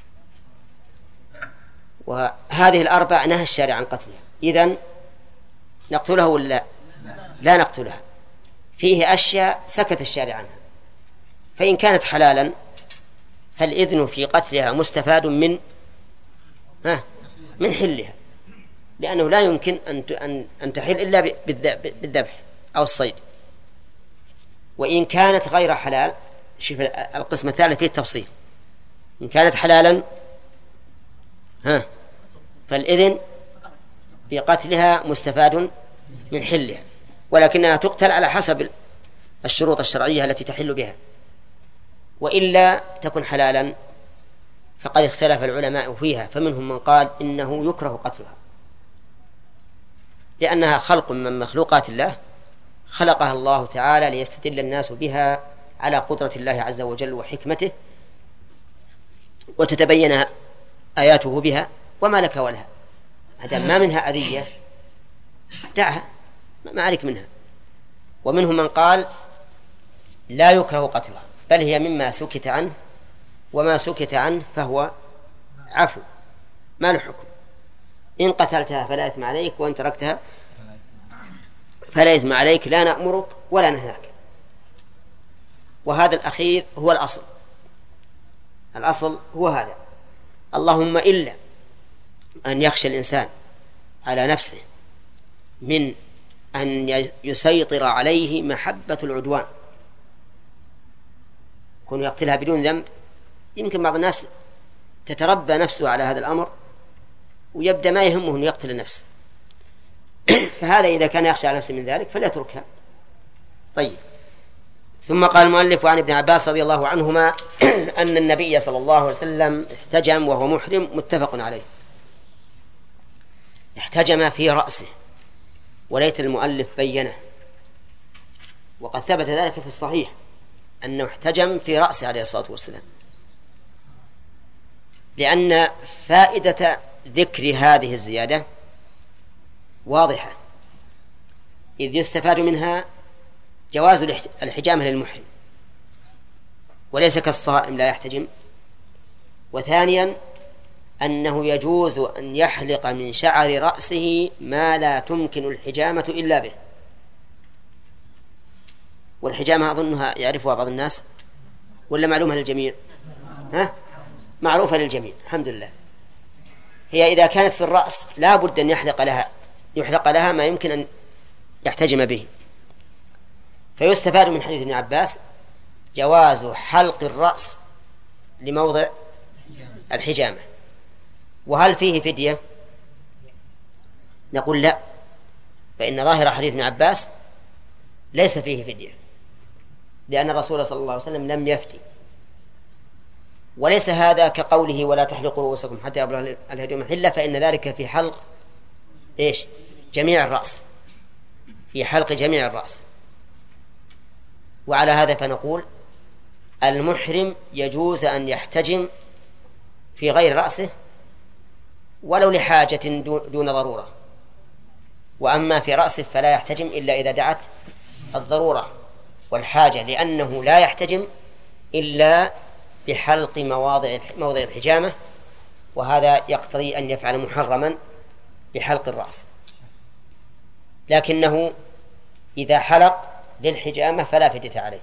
وهذه الأربع نهى الشارع عن قتلها. إذن نقتلها ولا لا نقتلها؟ فيه أشياء سكت الشارع عنها، فإن كانت حلالا فالإذن في قتلها مستفاد من ها من حلها، لأنه لا يمكن أن أن تحل إلا بالذبح أو الصيد. وإن كانت غير حلال، شوف القسم الثالث فيه التفصيل، إن كانت حلالا ها فالإذن في قتلها مستفاد من حلها، ولكنها تقتل على حسب الشروط الشرعية التي تحل بها. وإلا تكن حلالا فقد اختلف العلماء فيها، فمنهم من قال إنه يكره قتلها لأنها خلق من مخلوقات الله، خلقها الله تعالى ليستدل الناس بها على قدرة الله عز وجل وحكمته، وتتبين آياته بها، وما لك ولها عدم ما منها أذية دعها، ما عليك منها. ومنهم من قال لا يكره قتلها، بل هي مما سكت عنه، وما سكت عنه فهو عفو ما له حكم. إن قتلتها فلا إثم عليك، وإن تركتها فلا إثم عليك، لا نأمرك ولا نهاك. وهذا الأخير هو الأصل. الأصل هو هذا. اللهم إلا أن يخشى الإنسان على نفسه من أن يسيطر عليه محبة العدوان، كون يقتلها بدون ذنب. يمكن بعض الناس تتربى نفسه على هذا الأمر ويبدأ ما يهمه أن يقتل النفس فهذا إذا كان يخشى على نفسه من ذلك فليتركها. طيب، ثم قال المؤلف: عن ابن عباس رضي الله عنهما أن النبي صلى الله عليه وسلم احتجم وهو محرم، متفق عليه. احتجم في رأسه، وليت المؤلف بينه، وقد ثبت ذلك في الصحيح أنه احتجم في رأسه عليه الصلاة والسلام، لأن فائدة ذكر هذه الزيادة واضحة، إذ يستفاد منها جواز الحجامة للمحرم وليس كالصائم لا يحتجم. وثانيا أنه يجوز أن يحلق من شعر رأسه ما لا تمكن الحجامة إلا به. والحجامة أظنها يعرفها بعض الناس ولا معلومة للجميع؟ ها؟ معروفة للجميع الحمد لله. هي إذا كانت في الرأس لا بد أن يحلق لها يحلق لها ما يمكن أن يحتجم به. فيستفاد من حديث ابن عباس جواز حلق الرأس لموضع الحجامة. وهل فيه فدية؟ نقول لا، فإن ظاهر حديث ابن عباس ليس فيه فدية، لأن الرسول صلى الله عليه وسلم لم يفتي. وليس هذا كقوله: ولا تحلقوا رؤوسكم حتى يبلغ الهدي محله، فإن ذلك في حلق إيش؟ جميع الرأس، في حلق جميع الرأس. وعلى هذا فنقول المحرم يجوز أن يحتجم في غير رأسه ولو لحاجة دون ضرورة، وأما في رأسه فلا يحتجم إلا إذا دعت الضرورة والحاجة، لأنه لا يحتجم إلا بحلق مواضع موضع الحجامة، وهذا يقتضي أن يفعل محرما بحلق الرأس. لكنه إذا حلق للحجامة فلا فدية عليه.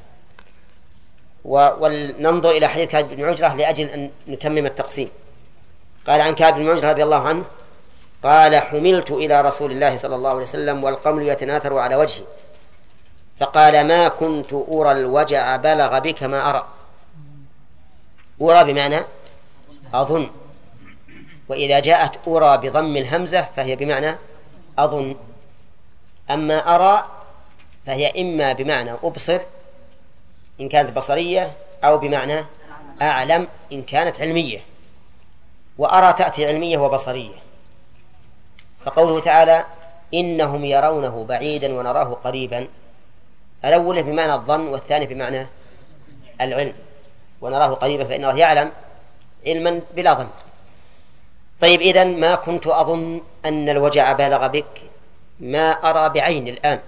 ولننظر إلى حديث كعب بن عجرة لأجل أن نتمم التقسيم. قال عن كعب بن عجرة رضي الله عنه قال: حملت إلى رسول الله صلى الله عليه وسلم والقمل يتناثر على وجهي، فقال: ما كنت أرى الوجع بلغ بك ما أرى. أرى بمعنى أظن، وإذا جاءت أرى بضم الهمزة فهي بمعنى أظن. أما أرى فهي إما بمعنى أبصر إن كانت بصرية، أو بمعنى أعلم إن كانت علمية. وأرى تأتي علمية وبصرية. فقوله تعالى: إنهم يرونه بعيدا ونراه قريبا، الأول بمعنى الظن والثاني بمعنى العلم. ونراه قريبا فإن الله يعلم علما بلا ظن. طيب، إذن ما كنت أظن أن الوجع بالغ بك، ما أرى بعين الآن.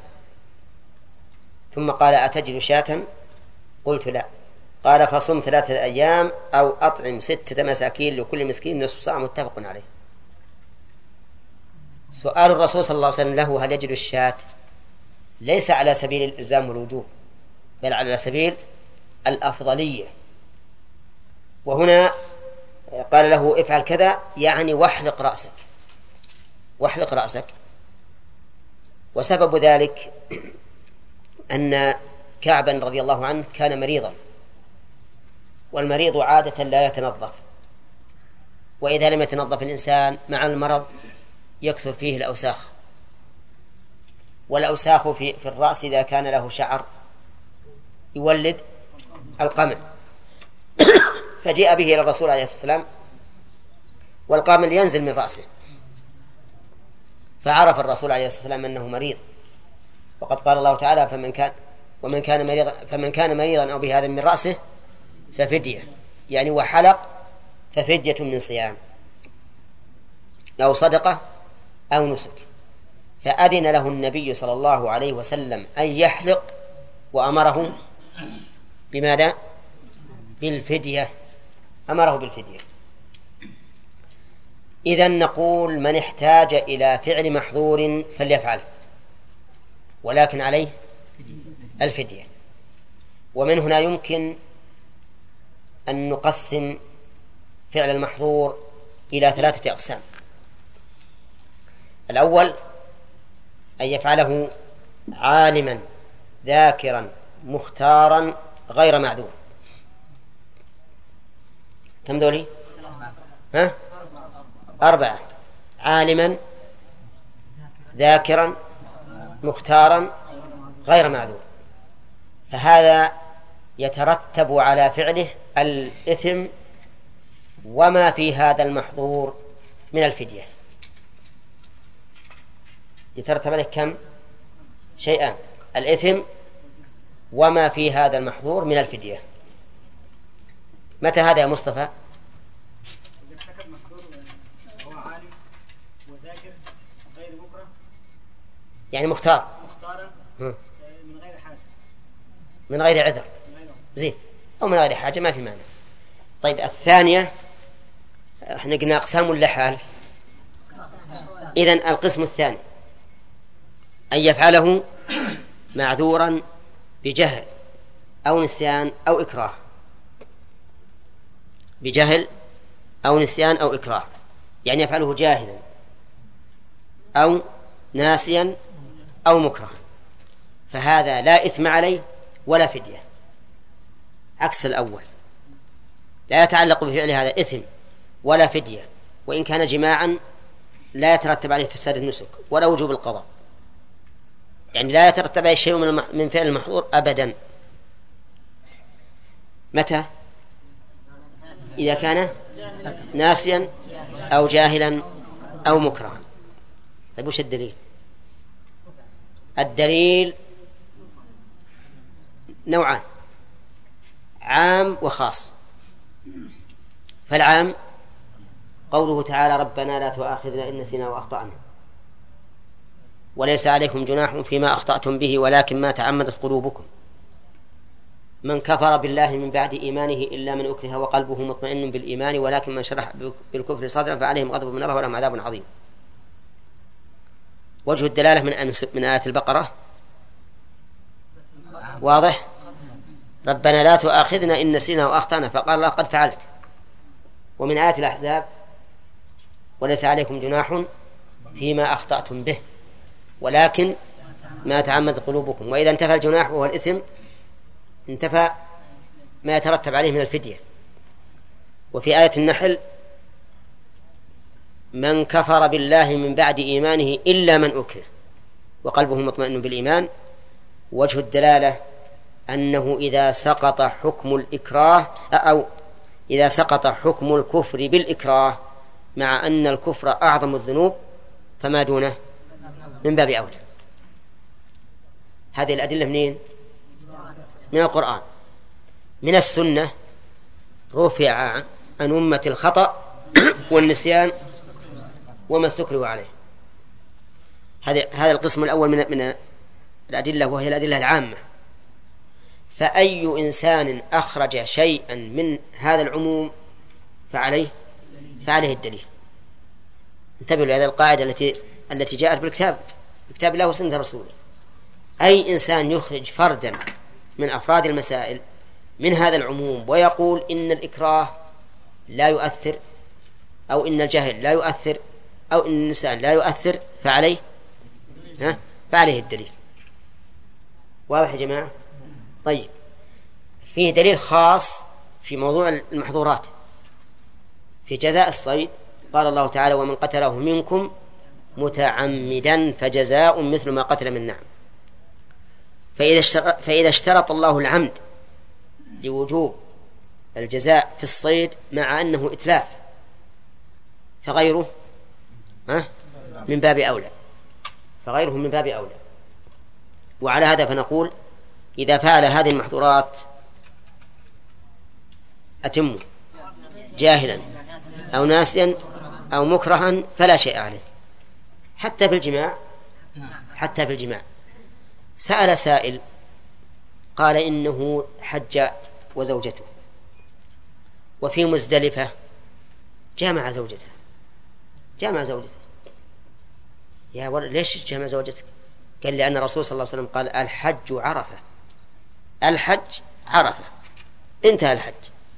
ثم قال: أتجد شاة؟ قلت: لا. قال: فصم ثلاثة أيام أو أطعم ستة مساكين لكل مسكين نصف صاع، متفق عليه. سؤال الرسول صلى الله عليه وسلم له هل يجد الشاة ليس على سبيل الإلزام والوجوب، بل على سبيل الأفضلية. وهنا قال له: افعل كذا، يعني واحلق رأسك، واحلق رأسك. وسبب ذلك أن كعبا رضي الله عنه كان مريضا، والمريض عادة لا يتنظف، وإذا لم يتنظف الإنسان مع المرض يكثر فيه الأوساخ، والأوساخ في, في الرأس إذا كان له شعر يولد القمل. فجاء به إلى الرسول عليه الصلاة والسلام، والقمل ينزل من رأسه، فعرف الرسول عليه الصلاة والسلام أنه مريض. وقد قال الله تعالى: فمن كان ومن كان مريضا فمن كان مريضا أو بهذا من رأسه ففدية، يعني وحلق ففدية من صيام أو صدقة أو نسك. فأذن له النبي صلى الله عليه وسلم أن يحلق، وأمره بماذا؟ بالفدية، أمره بالفدية. إذن نقول: من احتاج إلى فعل محظور فليفعله، ولكن عليه الفدية. ومن هنا يمكن أن نقسم فعل المحظور إلى ثلاثة أقسام. الأول أن يفعله عالما ذاكرا مختارا غير معذور. كم ذولي؟ ها؟ أربعة: عالما ذاكرا مختارا غير معذور. فهذا يترتب على فعله الإثم وما في هذا المحظور من الفدية. يترتب عليه كم؟ شيئان: الإثم وما في هذا المحظور من الفدية. متى هذا يا مصطفى؟ يعني مختار من غير حاجة، من غير عذر، زين، أو من غير حاجة، ما في معنى. طيب، الثانية احنا قلنا أقسام اللحال. إذن القسم الثاني أن يفعله معذورا بجهل أو نسيان أو إكراه، بجهل أو نسيان أو إكراه، يعني يفعله جاهلا أو ناسيا أو مكره، فهذا لا إثم عليه ولا فدية، عكس الأول. لا يتعلق بفعل هذا إثم ولا فدية، وإن كان جماعا لا يترتب عليه فساد النسك ولا وجوب القضاء، يعني لا يترتب عليه شيء من فعل المحظور أبدا. متى؟ إذا كان ناسيا أو جاهلا أو مكرها. طيب، وش الدليل؟ الدليل نوعان: عام وخاص. فالعام قوله تعالى: ربنا لا تؤاخذنا إن نسينا وأخطأنا. وليس عليكم جناح فيما أخطأتم به ولكن ما تعمدت قلوبكم. من كفر بالله من بعد إيمانه إلا من أكره وقلبه مطمئن بالإيمان ولكن من شرح بالكفر صدرا فعليهم غضب من الله ولهم عذاب عظيم. وجه الدلالة من من آية البقرة واضح. ربنا لا تؤاخذنا إن نسينا وأخطأنا فقال الله قد فعلت. ومن آية الأحزاب وليس عليكم جناح فيما أخطأتم به ولكن ما تعمد قلوبكم. وإذا انتفى الجناح وهو الإثم انتفى ما يترتب عليه من الفدية. وفي آية النحل من كفر بالله من بعد إيمانه إلا من أكره وقلبه مطمئن بالإيمان. وجه الدلالة أنه إذا سقط حكم الإكراه أو إذا سقط حكم الكفر بالإكراه مع أن الكفر أعظم الذنوب فما دونه من باب أولى. هذه الأدلة منين؟ من القرآن. من السنة رفع عن أمة الخطأ والنسيان وما استكرهوا عليه. هذا هذا القسم الأول من من الأدلة وهي الأدلة العامة. فأي إنسان أخرج شيئا من هذا العموم فعليه فعليه الدليل. انتبهوا لهذه القاعدة التي التي جاءت بالكتاب كتاب الله وسنة رسوله. أي إنسان يخرج فردا من أفراد المسائل من هذا العموم ويقول إن الإكراه لا يؤثر أو إن الجهل لا يؤثر أو إن النسيان لا يؤثر فعليه ها فعليه الدليل. واضح يا جماعة؟ طيب فيه دليل خاص في موضوع المحظورات. في جزاء الصيد قال الله تعالى ومن قتله منكم متعمدا فجزاء مثل ما قتل من نعم. فإذا اشترط الله العمد لوجوب الجزاء في الصيد مع أنه إتلاف فغيره من باب أولى فغيره من باب أولى. وعلى هذا فنقول إذا فعل هذه المحظورات أتم جاهلا أو ناسيا أو مكرها فلا شيء عليه. حتى في الجماع حتى في الجماع سأل سائل قال إنه حج وزوجته وفي مزدلفة جامع زوجته جامع زوجته يا ولد ليش جامع زوجتك؟ قال لأن الرسول صلى الله عليه وسلم قال الحج عرفة الحج عرفة انتهى الحج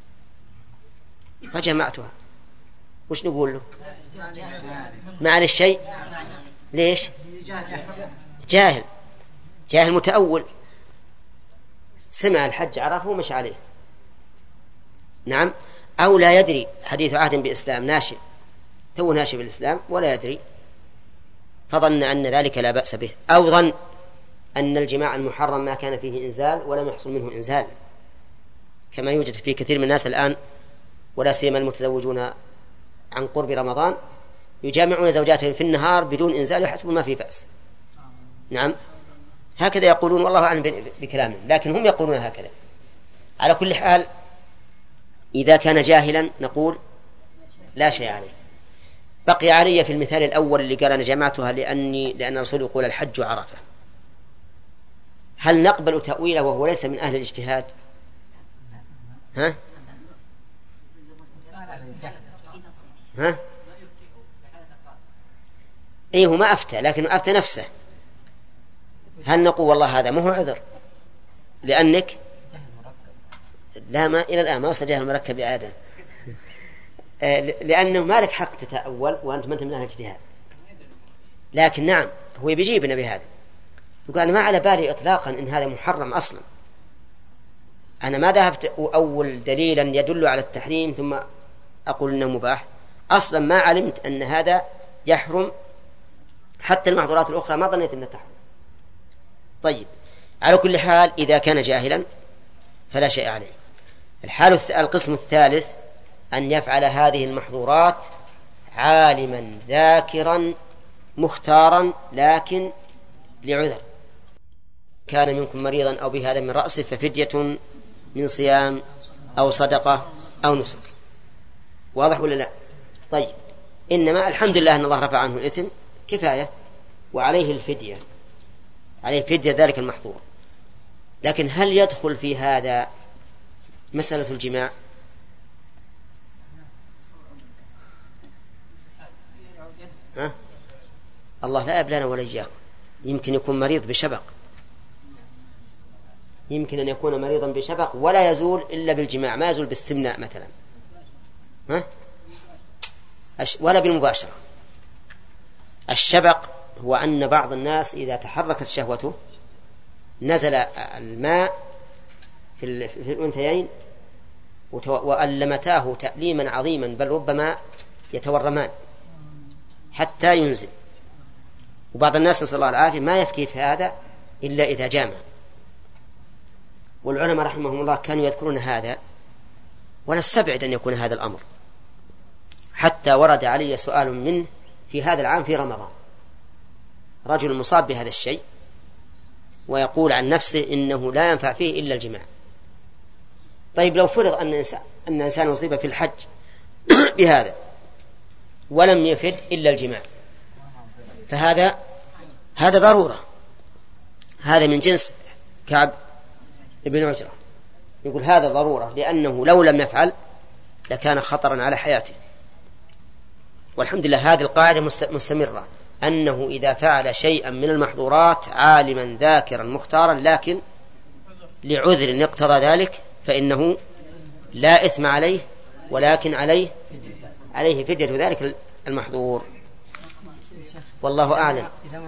فجمعتها. وش نقول له؟ معنى الشيء ليش؟ جاهل جاهل متأول سمع الحج عرفه ومش عليه. نعم. أو لا يدري حديث عهد بإسلام ناشئ تو ناشئ بالإسلام ولا يدري فظن أن ذلك لا بأس به أو ظن أن الجماع المحرم ما كان فيه إنزال ولم يحصل منه إنزال كما يوجد في كثير من الناس الآن ولا سيما المتزوجون عن قرب رمضان يجامعون زوجاتهم في النهار بدون إنزال يحسبون ما في بأس. نعم هكذا يقولون والله أعلم بكلامهم لكن هم يقولون هكذا. على كل حال إذا كان جاهلا نقول لا شيء عليه. بقي علي في المثال الأول اللي قال أنا جمعتها لأني لأن الرسول يقول الحج عرفة. هل نقبل تأويله وهو ليس من أهل الاجتهاد؟ ها؟ ها؟ إيه هو ما أفتى لكن أفتى نفسه. هل نقول والله هذا مو عذر لأنك لا ما إلى الآن ما وصل جهل مركب عادة لأنه ما لك حق تتأول وأنت ما أنت من أهل الاجتهاد. لكن نعم هو بيجيبنا بهذا يقول أنا ما على بالي إطلاقا إن هذا محرم أصلا. أنا ما ذهبت أول دليلا يدل على التحريم ثم أقول إنه مباح أصلا ما علمت أن هذا يحرم. حتى المحظورات الأخرى ما ظنيت أنها تحرم. طيب على كل حال إذا كان جاهلا فلا شيء عليه. الحال القسم الثالث أن يفعل هذه المحظورات عالما ذاكرا مختارا لكن لعذر كان منكم مريضا أو بهذا من رأسه ففدية من صيام أو صدقة أو نسك. واضح ولا لا؟ طيب إنما الحمد لله أن الله رفع عنه الإثم كفاية وعليه الفدية، عليه فدية ذلك المحظور. لكن هل يدخل في هذا مسألة الجماع؟ ها؟ الله لا يبلانا ولا إياكم. يمكن يكون مريض بشبق، يمكن أن يكون مريضا بشبق ولا يزول إلا بالجماع، ما يزول باستمناء مثلا، ها؟ ولا بالمباشرة. الشبق هو أن بعض الناس إذا تحركت شهوته نزل الماء في الأنثيين وألمتاه تأليما عظيما، بل ربما يتورمان حتى ينزل. وبعض الناس نسأل الله العافية ما يفكي في هذا إلا إذا جامع. والعلماء رحمهم الله كانوا يذكرون هذا، ونستبعد أن يكون هذا الأمر، حتى ورد علي سؤال منه في هذا العام في رمضان، رجل مصاب بهذا الشيء ويقول عن نفسه إنه لا ينفع فيه إلا الجماع. طيب لو فرض أن إنسان, أن إنسان أصيب في الحج بهذا ولم يفد إلا الجماع، فهذا هذا ضرورة، هذا من جنس كعب ابن عجرة، يقول هذا ضرورة، لأنه لو لم يفعل لكان خطرا على حياته. والحمد لله هذه القاعدة مستمرة، أنه إذا فعل شيئا من المحظورات عالما ذاكرا مختارا لكن لعذر يقتضى ذلك فإنه لا إثم عليه، ولكن عليه عليه فدية ذلك المحظور. والله أعلم.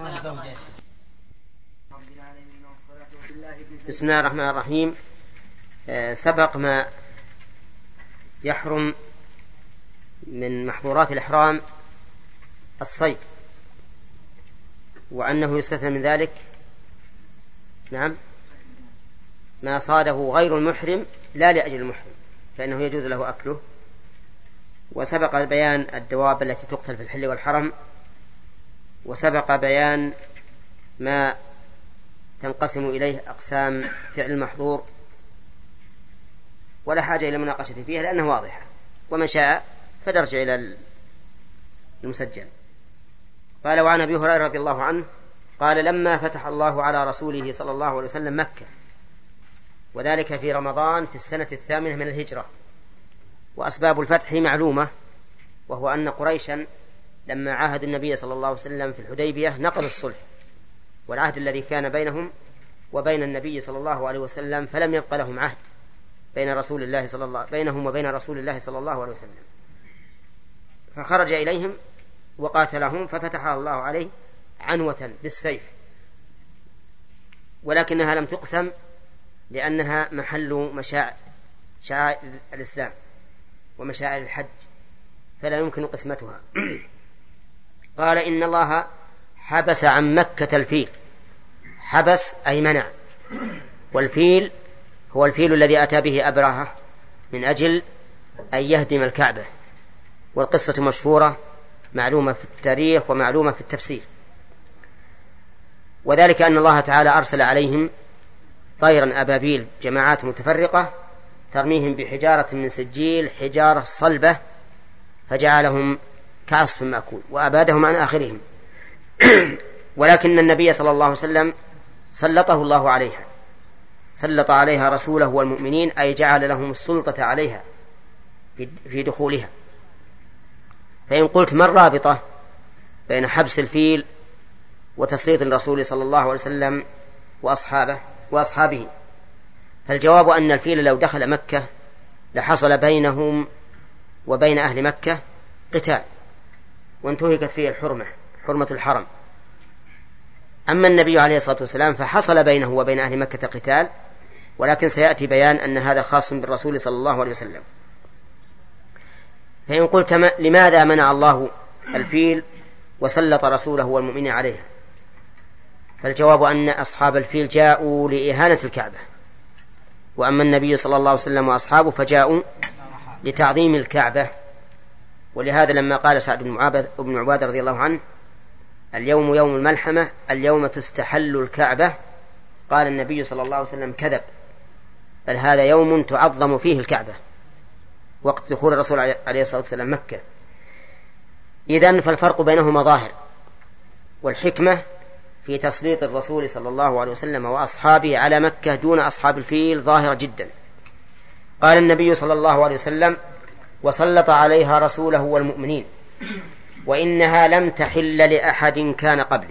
بسم الله الرحمن الرحيم. سبق ما يحرم من محظورات الإحرام الصيد، وأنه يستثنى من ذلك نعم ما صاده غير المحرم لا لأجل المحرم فإنه يجوز له أكله. وسبق بيان الدواب التي تقتل في الحل والحرم، وسبق بيان ما تنقسم إليه أقسام فعل المحظور، ولا حاجة إلى مناقشة فيها لأنه واضحة، ومن شاء فليرجع إلى المسجل. قال وعن أبي هريرة رضي الله عنه قال لما فتح الله على رسوله صلى الله عليه وسلم مكة، وذلك في رمضان في السنة الثامنة من الهجرة، وأسباب الفتح معلومة، وهو أن قريشا لما عاهد النبي صلى الله عليه وسلم في الحديبية نقضوا الصلح والعهد الذي كان بينهم وبين النبي صلى الله عليه وسلم، فلم يبق لهم عهد بين رسول الله صلى الله بينهم وبين رسول الله صلى الله عليه وسلم، فخرج إليهم وقاتلهم ففتح الله عليه عنوة بالسيف، ولكنها لم تقسم لأنها محل مشاعر شعائر الإسلام ومشاعر الحج، فلا يمكن قسمتها. قال إن الله حبس عن مكة الفيل، حبس أي منع، والفيل هو الفيل الذي أتى به أبرهة من أجل أن يهدم الكعبة، والقصة مشهورة معلومة في التاريخ ومعلومة في التفسير. وذلك أن الله تعالى أرسل عليهم طيرا أبابيل جماعات متفرقة ترميهم بحجارة من سجيل، حجارة صلبة، فجعلهم كعصف مأكول وأبادهم عن آخرهم. ولكن النبي صلى الله عليه وسلم سلطه الله عليها، سلط عليها رسوله والمؤمنين، أي جعل لهم السلطة عليها في دخولها. فإن قلت ما الرابطة بين حبس الفيل وتسليط الرسول صلى الله عليه وسلم وأصحابه وأصحابه، فالجواب أن الفيل لو دخل مكة لحصل بينهم وبين أهل مكة قتال وانتهكت فيه الحرمة، حرمة الحرم. أما النبي عليه الصلاة والسلام فحصل بينه وبين أهل مكة قتال، ولكن سيأتي بيان أن هذا خاص بالرسول صلى الله عليه وسلم. فإن قلت لماذا منع الله الفيل وسلط رسوله والمؤمنين عليها، فالجواب أن أصحاب الفيل جاءوا لإهانة الكعبة، وأما النبي صلى الله عليه وسلم وأصحابه فجاءوا لتعظيم الكعبة. ولهذا لما قال سعد بن عبادة رضي الله عنه اليوم يوم الملحمة، اليوم تستحل الكعبة، قال النبي صلى الله عليه وسلم كذب، بل هذا يوم تعظم فيه الكعبة وقت دخول الرسول عليه الصلاة والسلام مكة. إذن فالفرق بينهما ظاهر، والحكمة في تسليط الرسول صلى الله عليه وسلم وأصحابه على مكة دون أصحاب الفيل ظاهرة جدا. قال النبي صلى الله عليه وسلم: وسلط عليها رسوله والمؤمنين وإنها لم تحل لأحد كان قبلي.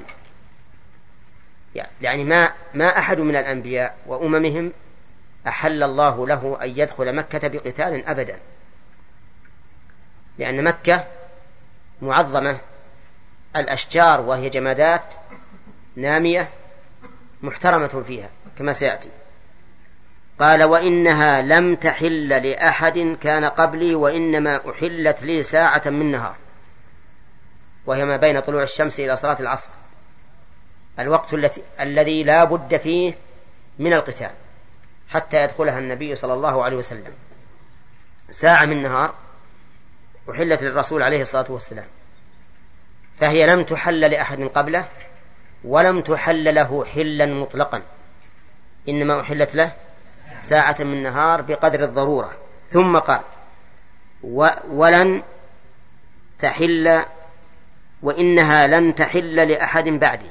يعني ما, ما أحد من الأنبياء وأممهم أحل الله له أن يدخل مكة بقتال أبدا، لأن مكة معظمة، الأشجار وهي جمادات نامية محترمة فيها كما سيأتي. قال: وإنها لم تحل لأحد كان قبلي وإنما أحلت لي ساعة من نهار، وهي ما بين طلوع الشمس إلى صلاة العصر، الوقت التي الذي لا بد فيه من القتال حتى يدخلها النبي صلى الله عليه وسلم. ساعة من نهار أحلت للرسول عليه الصلاة والسلام، فهي لم تحل لأحد قبله ولم تحل له حلا مطلقا، إنما أحلت له ساعة من نهار بقدر الضرورة. ثم قال: ولن تحل وإنها لن تحل لأحد بعدي.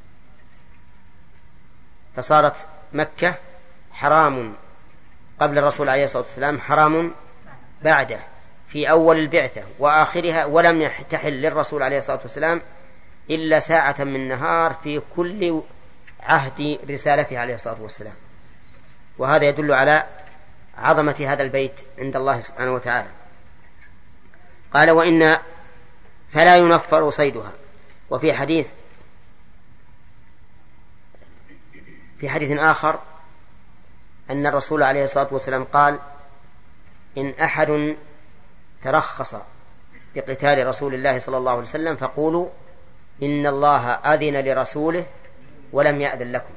فصارت مكة حرام قبل الرسول عليه الصلاة والسلام، حرام بعده في أول البعثة وآخرها، ولم تحل للرسول عليه الصلاة والسلام إلا ساعة من نهار في كل عهد رسالته عليه الصلاة والسلام. وهذا يدل على عظمة هذا البيت عند الله سبحانه وتعالى. قال: وإن فلا ينفر صيدها. وفي حديث في حديث آخر أن الرسول عليه الصلاة والسلام قال: إن أحد ترخص بقتال رسول الله صلى الله عليه وسلم فقولوا إن الله أذن لرسوله ولم يأذن لكم.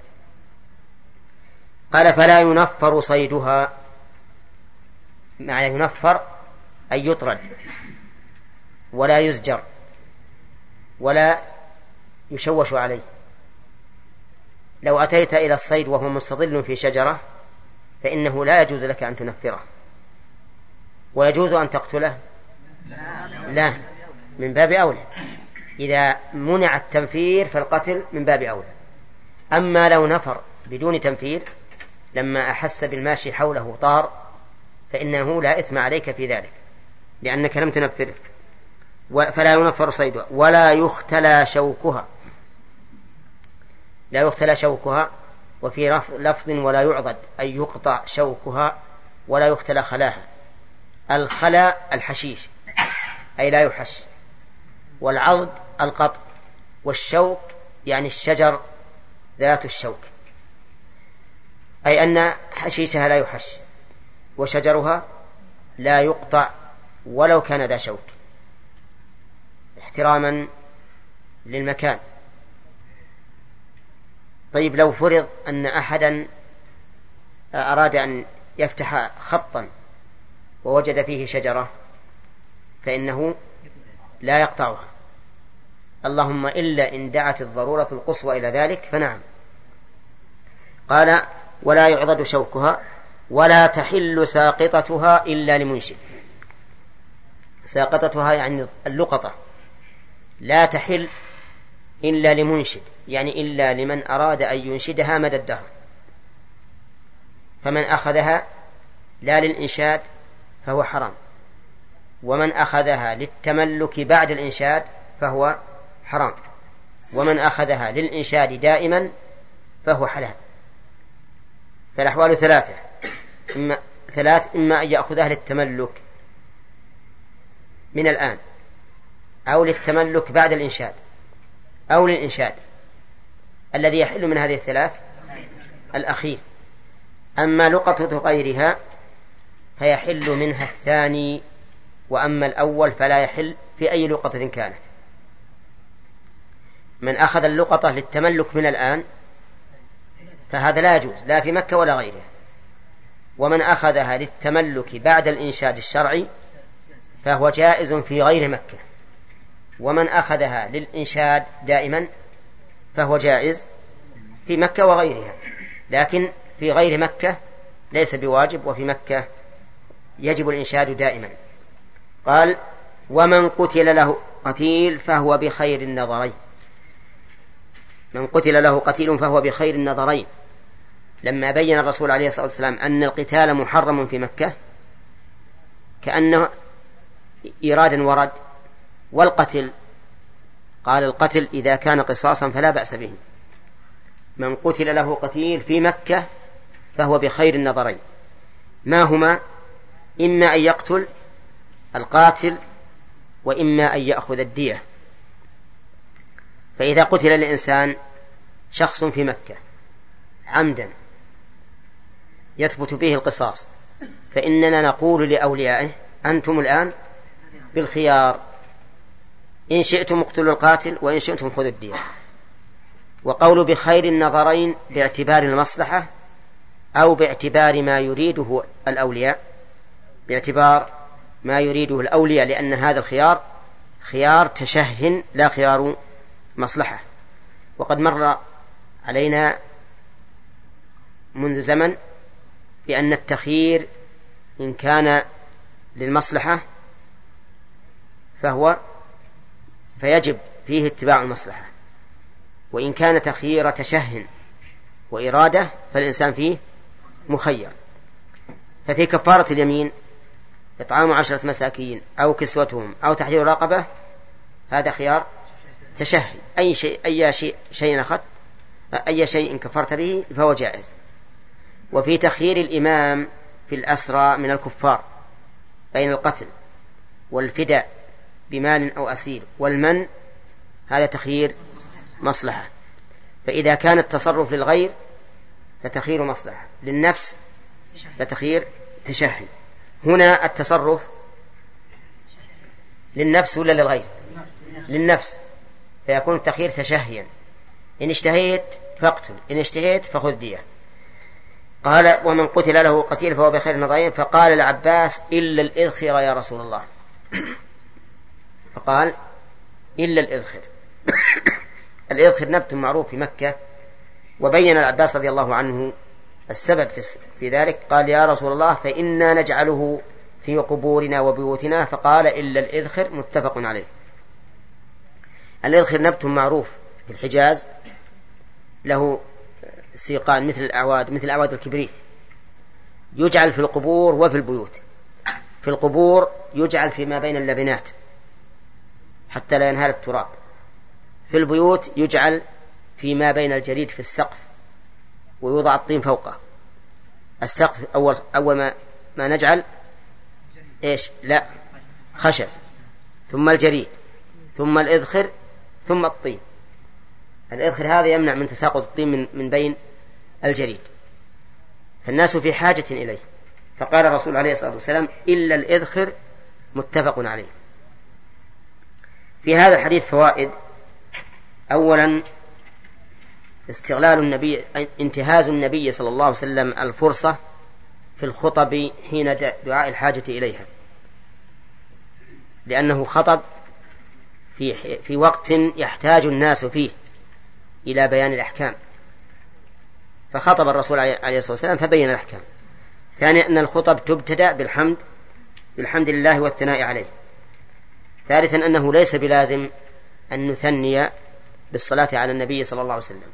قال: فلا ينفر صيدها. معنى ينفر أي يطرد ولا يزجر ولا يشوش عليه. لو أتيت إلى الصيد وهو مستظل في شجرة فإنه لا يجوز لك أن تنفره. ويجوز أن تقتله؟ لا، من باب أولى. إذا منع التنفير فالقتل من باب أولى. أما لو نفر بدون تنفير لما أحس بالماشي حوله طار فإنه لا إثم عليك في ذلك لأنك لم تنفره. فلا ينفر صيدها ولا يختلى شوكها. لا يختلى شوكها. وفي لفظ ولا يعضد أي يقطع شوكها ولا يختلى خلاها. الخلا الحشيش أي لا يحش، والعضد القطع، والشوك يعني الشجر ذات الشوك، أي أن حشيشها لا يحش وشجرها لا يقطع ولو كان ذا شوك، احتراما للمكان. طيب لو فرض أن أحدا أراد أن يفتح خطا ووجد فيه شجرة فإنه لا يقطعها، اللهم إلا إن دعت الضرورة القصوى إلى ذلك فنعم. قال: ولا يعضد شوكها ولا تحل ساقطتها إلا لمنشد. ساقطتها يعني اللقطة، لا تحل إلا لمنشد يعني إلا لمن أراد أن ينشدها مدى الدهر. فمن أخذها لا للإنشاد فهو حرام، ومن أخذها للتملك بعد الإنشاد فهو حرام، ومن أخذها للإنشاد دائما فهو حلال. فالأحوال ثلاثة، إما ثلاث إما أن يأخذها للتملك من الآن، أو للتملك بعد الإنشاد، أو للإنشاد. الذي يحل من هذه الثلاث الأخير. أما لقطة غيرها فيحل منها الثاني، وأما الأول فلا يحل في أي لقطة كانت. من أخذ اللقطة للتملك من الآن فهذا لا يجوز لا في مكة ولا غيرها، ومن أخذها للتملك بعد الإنشاد الشرعي فهو جائز في غير مكة، ومن أخذها للإنشاد دائما فهو جائز في مكة وغيرها، لكن في غير مكة ليس بواجب، وفي مكة يجب الإنشاد دائما. قال: ومن قتل له قتيل فهو بخير النظرين. من قتل له قتيل فهو بخير النظرين. لما بين الرسول عليه الصلاة والسلام أن القتال محرم في مكة كأنه إرادا ورد، والقتل قال القتل إذا كان قصاصا فلا بأس به. من قتل له قتيل في مكة فهو بخير النظرين، ما هما؟ إما أن يقتل القاتل وإما أن يأخذ الدية. فإذا قتل الإنسان شخص في مكة عمدا يثبت به القصاص، فإننا نقول لأوليائه أنتم الآن بالخيار، إن شئتم اقتلوا القاتل وإن شئتم خذوا الدية. وقول بخير النظرين باعتبار المصلحة أو باعتبار ما يريده الأولياء، باعتبار ما يريده الأولياء، لأن هذا الخيار خيار تشه لا خيار مصلحة. وقد مر علينا منذ زمن بأن التخيير إن كان للمصلحة فهو فيجب فيه اتباع المصلحة، وإن كان تخيير تشه وإرادة فالإنسان فيه مخير. ففي كفارة اليمين إطعام عشرة مساكين أو كسوتهم أو تحرير رقبة، هذا خيار تشهي، أي شيء أي شيء شيء أخذت أي شيء كفرت به فهو جائز. وفي تخيير الإمام في الأسرى من الكفار بين القتل والفداء بمال أو أسير والمن، هذا تخيير مصلحة. فإذا كان التصرف للغير فتخيير مصلحة، للنفس فتخيير تشهي. هنا التصرف للنفس ولا للغير؟ للنفس، فيكون التخيير تشهيا، إن اشتهيت فاقتل، إن اشتهيت فخذ دية. قال ومن قتل له قتيل فهو بخير النظرين. فقال العباس إلا الإذخر يا رسول الله، فقال إلا الإذخر. الإذخر نبت معروف في مكة، وبين العباس رضي الله عنه السبب في ذلك، قال يا رسول الله فإنا نجعله في قبورنا وبيوتنا، فقال إلا الإذخر، متفق عليه. الإذخر نبت معروف في الحجاز، له سيقان مثل الأعواد مثل أعواد الكبريت، يجعل في القبور وفي البيوت. في القبور يجعل فيما بين اللبنات حتى لا ينهال التراب، في البيوت يجعل فيما بين الجريد في السقف ويوضع الطين فوقه. السقف أول, أول ما, ما نجعل إيش؟ لا، خشب، ثم الجريد، ثم الإذخر، ثم الطين. الإذخر هذا يمنع من تساقط الطين من, من بين الجريد، فالناس في حاجة إليه. فقال الرسول عليه الصلاة والسلام إلا الإذخر، متفق عليه. في هذا الحديث فوائد. أولا استغلال النبي انتهاز النبي صلى الله عليه وسلم الفرصة في الخطب حين دعاء الحاجة إليها، لأنه خطب في في وقت يحتاج الناس فيه إلى بيان الأحكام، فخطب الرسول عليه الصلاة والسلام فبين الأحكام. ثانيا أن الخطب تبتدأ بالحمد بالحمد لله والثناء عليه. ثالثا أنه ليس بلازم أن نثني بالصلاة على النبي صلى الله عليه وسلم.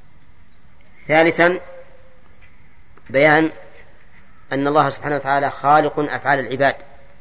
ثالثا بيان أن الله سبحانه وتعالى خالق أفعال العباد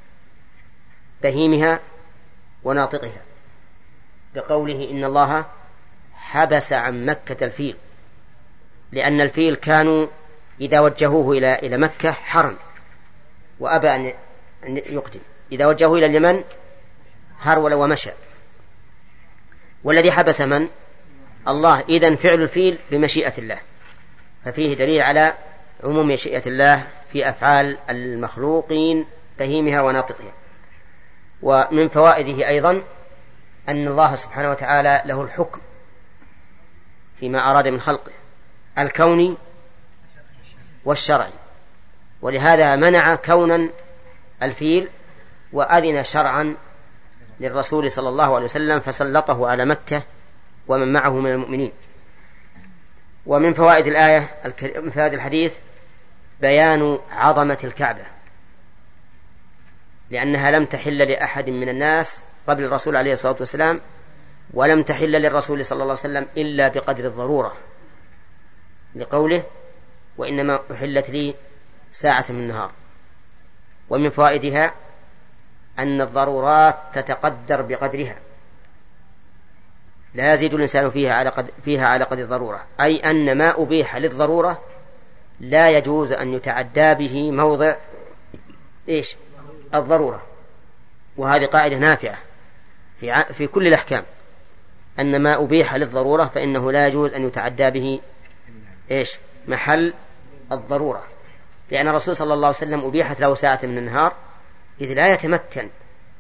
بهيمها وناطقها، بقوله إن الله حبس عن مكة الفيل، لأن الفيل كانوا إذا وجهوه إلى إلى مكة حرم وأبى أن يقتل، إذا وجهوه إلى اليمن هرول ومشى. والذي حبس من؟ الله. إذن فعل الفيل بمشيئة الله، ففيه دليل على عموم مشيئة الله في أفعال المخلوقين بهيمها وناطقها. ومن فوائده أيضا أن الله سبحانه وتعالى له الحكم فيما أراد من خلقه الكوني والشرعي، ولهذا منع كونا الفيل وأذن شرعا للرسول صلى الله عليه وسلم فسلطه على مكة ومن معه من المؤمنين. ومن فوائد الآية من فوائد الحديث بيان عظمة الكعبة، لأنها لم تحل لأحد من الناس قبل الرسول عليه الصلاة والسلام ولم تحل للرسول صلى الله عليه وسلم إلا بقدر الضرورة، لقوله وإنما أحلت لي ساعة من النهار. ومن فوائدها أن الضرورات تتقدر بقدرها، لا يزيد الإنسان فيها على قدر, فيها على قدر الضرورة، أي أن ما أبيح للضرورة لا يجوز أن يتعدى به موضع إيش؟ الضرورة. وهذه قاعدة نافعة في, في كل الأحكام، أن ما أبيح للضرورة فإنه لا يجوز أن يتعدى به إيش؟ محل الضرورة، لأن الرسول صلى الله عليه وسلم أبيحت له ساعة من النهار، إذ لا يتمكن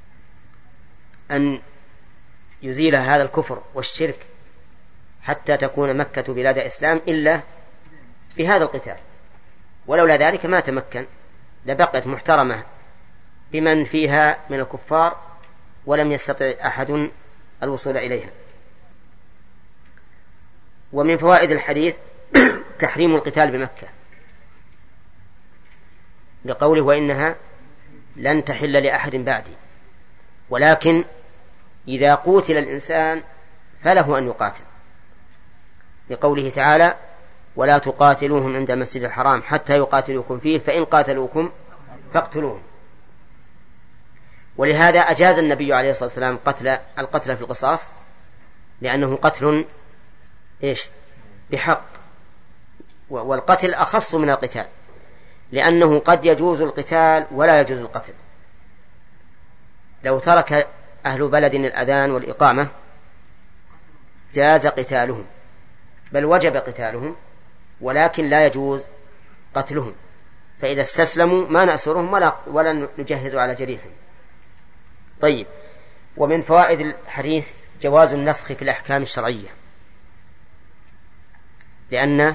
أن يزيل هذا الكفر والشرك حتى تكون مكة بلاد إسلام إلا بهذا القتال، ولولا ذلك ما تمكن، لبقت محترمة بمن فيها من الكفار ولم يستطع أحد الوصول إليها. ومن فوائد الحديث تحريم القتال بمكة، لقوله وإنها لن تحل لأحد بعدي، ولكن إذا قتل الإنسان فله أن يقاتل، لقوله تعالى ولا تقاتلوهم عند المسجد الحرام حتى يقاتلوكم فيه فإن قاتلوكم فاقتلوهم. ولهذا أجاز النبي عليه الصلاة والسلام قتل القتل في القصاص، لأنه قتل إيش؟ بحق، والقتل أخص من القتال، لأنه قد يجوز القتال ولا يجوز القتل. لو ترك أهل بلد الأذان والإقامة جاز قتالهم، بل وجب قتالهم، ولكن لا يجوز قتلهم، فإذا استسلموا ما نأسرهم ولا, ولا نجهز على جريحهم. طيب، ومن فوائد الحديث جواز النسخ في الأحكام الشرعية، لأن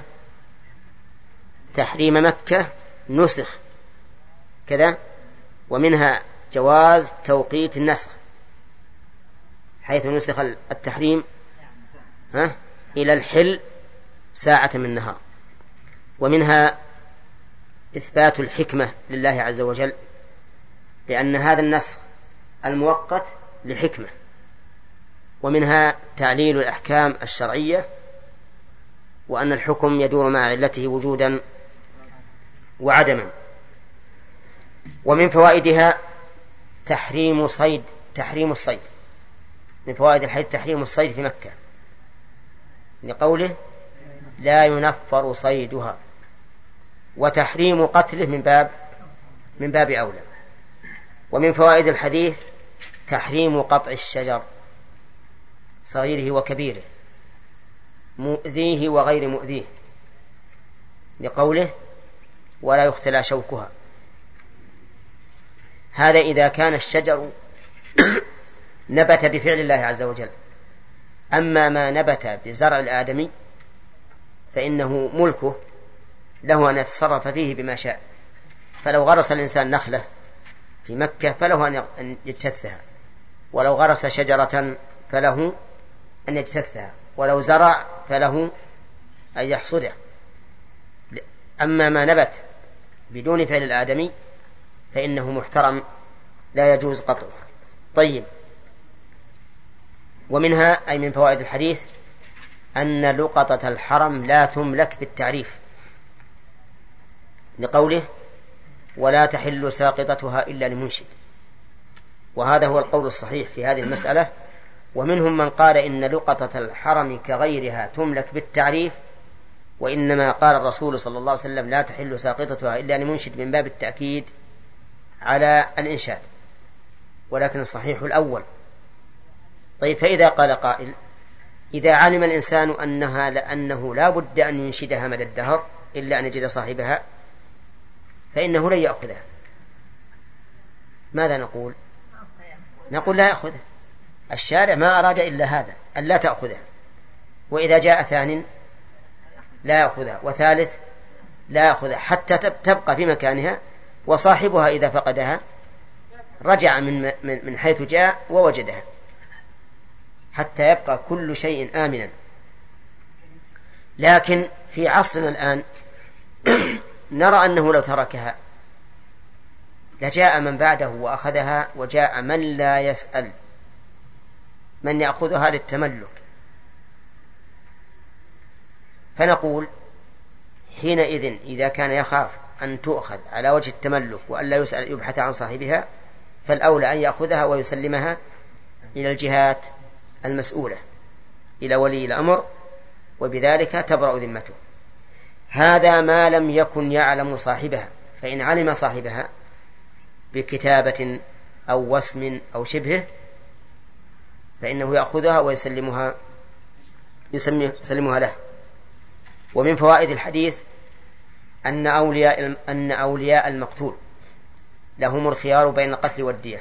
تحريم مكة نسخ كذا، ومنها جواز توقيت النسخ، حيث نسخ التحريم ها إلى الحل ساعة من نهار. ومنها إثبات الحكمة لله عز وجل، لأن هذا النسخ المؤقت لحكمة. ومنها تعليل الأحكام الشرعية، وأن الحكم يدور مع علته وجودا وعدما. ومن فوائدها تحريم صيد تحريم الصيد من فوائد الحديث تحريم الصيد في مكة، لقوله لا ينفر صيدها، وتحريم قتله من باب من باب أولى. ومن فوائد الحديث تحريم قطع الشجر صغيره وكبيره، مؤذيه وغير مؤذيه، لقوله ولا يختلى شوكها. هذا إذا كان الشجر نبت بفعل الله عز وجل. أما ما نبت بزرع الآدمي فإنه ملكه، له أن يتصرف فيه بما شاء. فلو غرس الإنسان نخلة في مكة فله أن يجتثها، ولو غرس شجرة فله أن يجتثها، ولو زرع فله أن يحصده. أما ما نبت بدون فعل الآدمي فإنه محترم لا يجوز قطعه. طيب، ومنها أي من فوائد الحديث أن لقطة الحرم لا تملك بالتعريف، لقوله ولا تحل ساقطتها إلا لمنشد. وهذا هو القول الصحيح في هذه المسألة. ومنهم من قال إن لقطة الحرم كغيرها تملك بالتعريف، وإنما قال الرسول صلى الله عليه وسلم لا تحل ساقطتها إلا لمنشد من باب التأكيد على الإنشاد، ولكن الصحيح الأول. طيب، فإذا قال قائل إذا علم الإنسان أنها لأنه لا بد أن ينشدها مدى الدهر إلا أن يجد صاحبها فإنه لن يأخذها، ماذا نقول؟ نقول لا يأخذها. الشارع ما أراد إلا هذا، أن لا تأخذها. وإذا جاء ثان لا يأخذها، وثالث لا يأخذها، حتى تبقى في مكانها، وصاحبها إذا فقدها رجع من من حيث جاء ووجدها، حتى يبقى كل شيء آمنا. لكن في عصرنا الآن نرى أنه لو تركها لجاء من بعده وأخذها، وجاء من لا يسأل من يأخذها للتملك، فنقول حينئذ إذا كان يخاف أن تؤخذ على وجه التملك وألا يسأل يبحث عن صاحبها، فالأولى أن يأخذها ويسلمها إلى الجهات المسؤولة، إلى ولي الأمر، وبذلك تبرأ ذمته. هذا ما لم يكن يعلم صاحبها، فإن علم صاحبها بكتابة أو وسم أو شبهه فإنه يأخذها ويسلمها يسلمها له. ومن فوائد الحديث أن أولياء, أن أولياء المقتول لهم الخيار بين القتل والدية،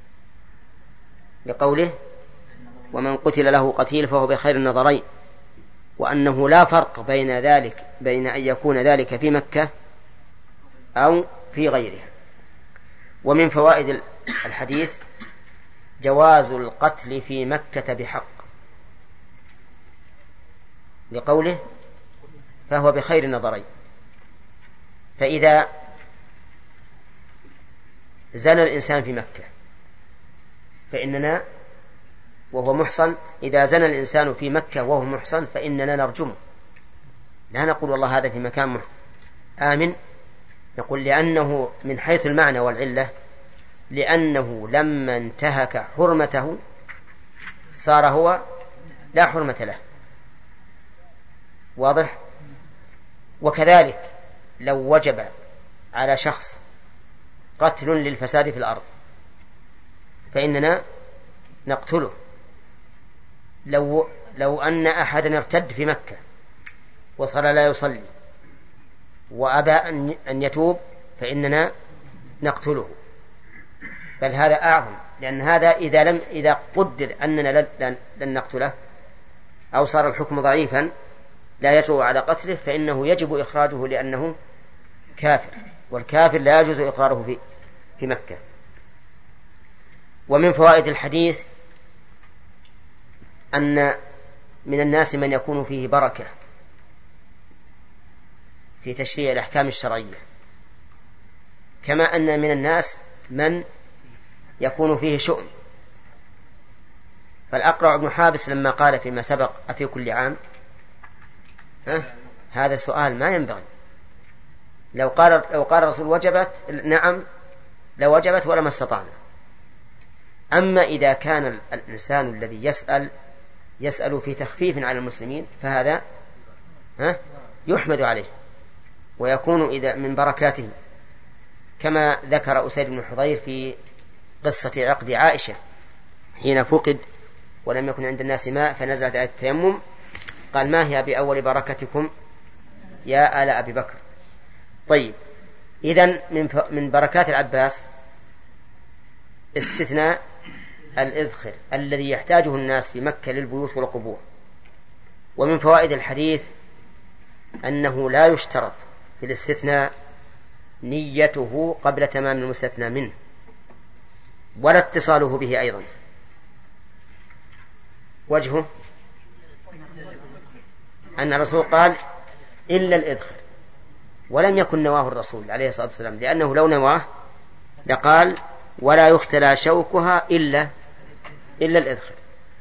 لقوله ومن قتل له قتيل فهو بخير النظرين، وأنه لا فرق بين ذلك بين أن يكون ذلك في مكة أو في غيرها. ومن فوائد الحديث جواز القتل في مكة بحق، لقوله فهو بخير النظرين. فإذا زنى الإنسان في مكة فإننا وهو محصن إذا زنى الإنسان في مكة وهو محصن فإننا نرجمه، لا نقول والله هذا في مكان آمن، نقول لأنه من حيث المعنى والعلة، لأنه لما انتهك حرمته صار هو لا حرمة له. واضح؟ وكذلك لو وجب على شخص قتل للفساد في الأرض فإننا نقتله. لو, لو أن أحدا ارتد في مكة وصار لا يصلي وأبى أن يتوب فإننا نقتله. بل هذا أعظم، لأن هذا إذا لم إذا قدر أننا لن, لن نقتله أو صار الحكم ضعيفا لا يجوز على قتله فإنه يجب إخراجه لأنه كافر، والكافر لا يجوز إقراره في, في مكة. ومن فوائد الحديث أن من الناس من يكون فيه بركة في تشريع الأحكام الشرعية، كما أن من الناس من يكون فيه شؤم. فالأقرع بن حابس لما قال فيما سبق أفي كل عام، ها؟ هذا سؤال ما ينبغي. لو قال لو قال الرسول وجبت، نعم لو وجبت ولما استطعنا. أما إذا كان الإنسان الذي يسأل يسأل في تخفيف على المسلمين فهذا ها يحمد عليه ويكون إذا من بركاته، كما ذكر أسيد بن حضير في قصة عقد عائشة حين فقد ولم يكن عند الناس ماء فنزلت آية التيمم، قال ما هي بأول بركتكم يا آل أبي بكر. طيب، إذن من من بركات العباس استثناء الإذخر الذي يحتاجه الناس في مكة للبيوت والقبور. ومن فوائد الحديث أنه لا يشترط في الاستثناء نيته قبل تمام المستثنى منه ولا اتصاله به أيضا. وجهه أن الرسول قال إلا الإذخر، ولم يكن نواه الرسول عليه الصلاة والسلام، لأنه لو نواه لقال ولا يختلى شوكها إلا إلا الإذخر.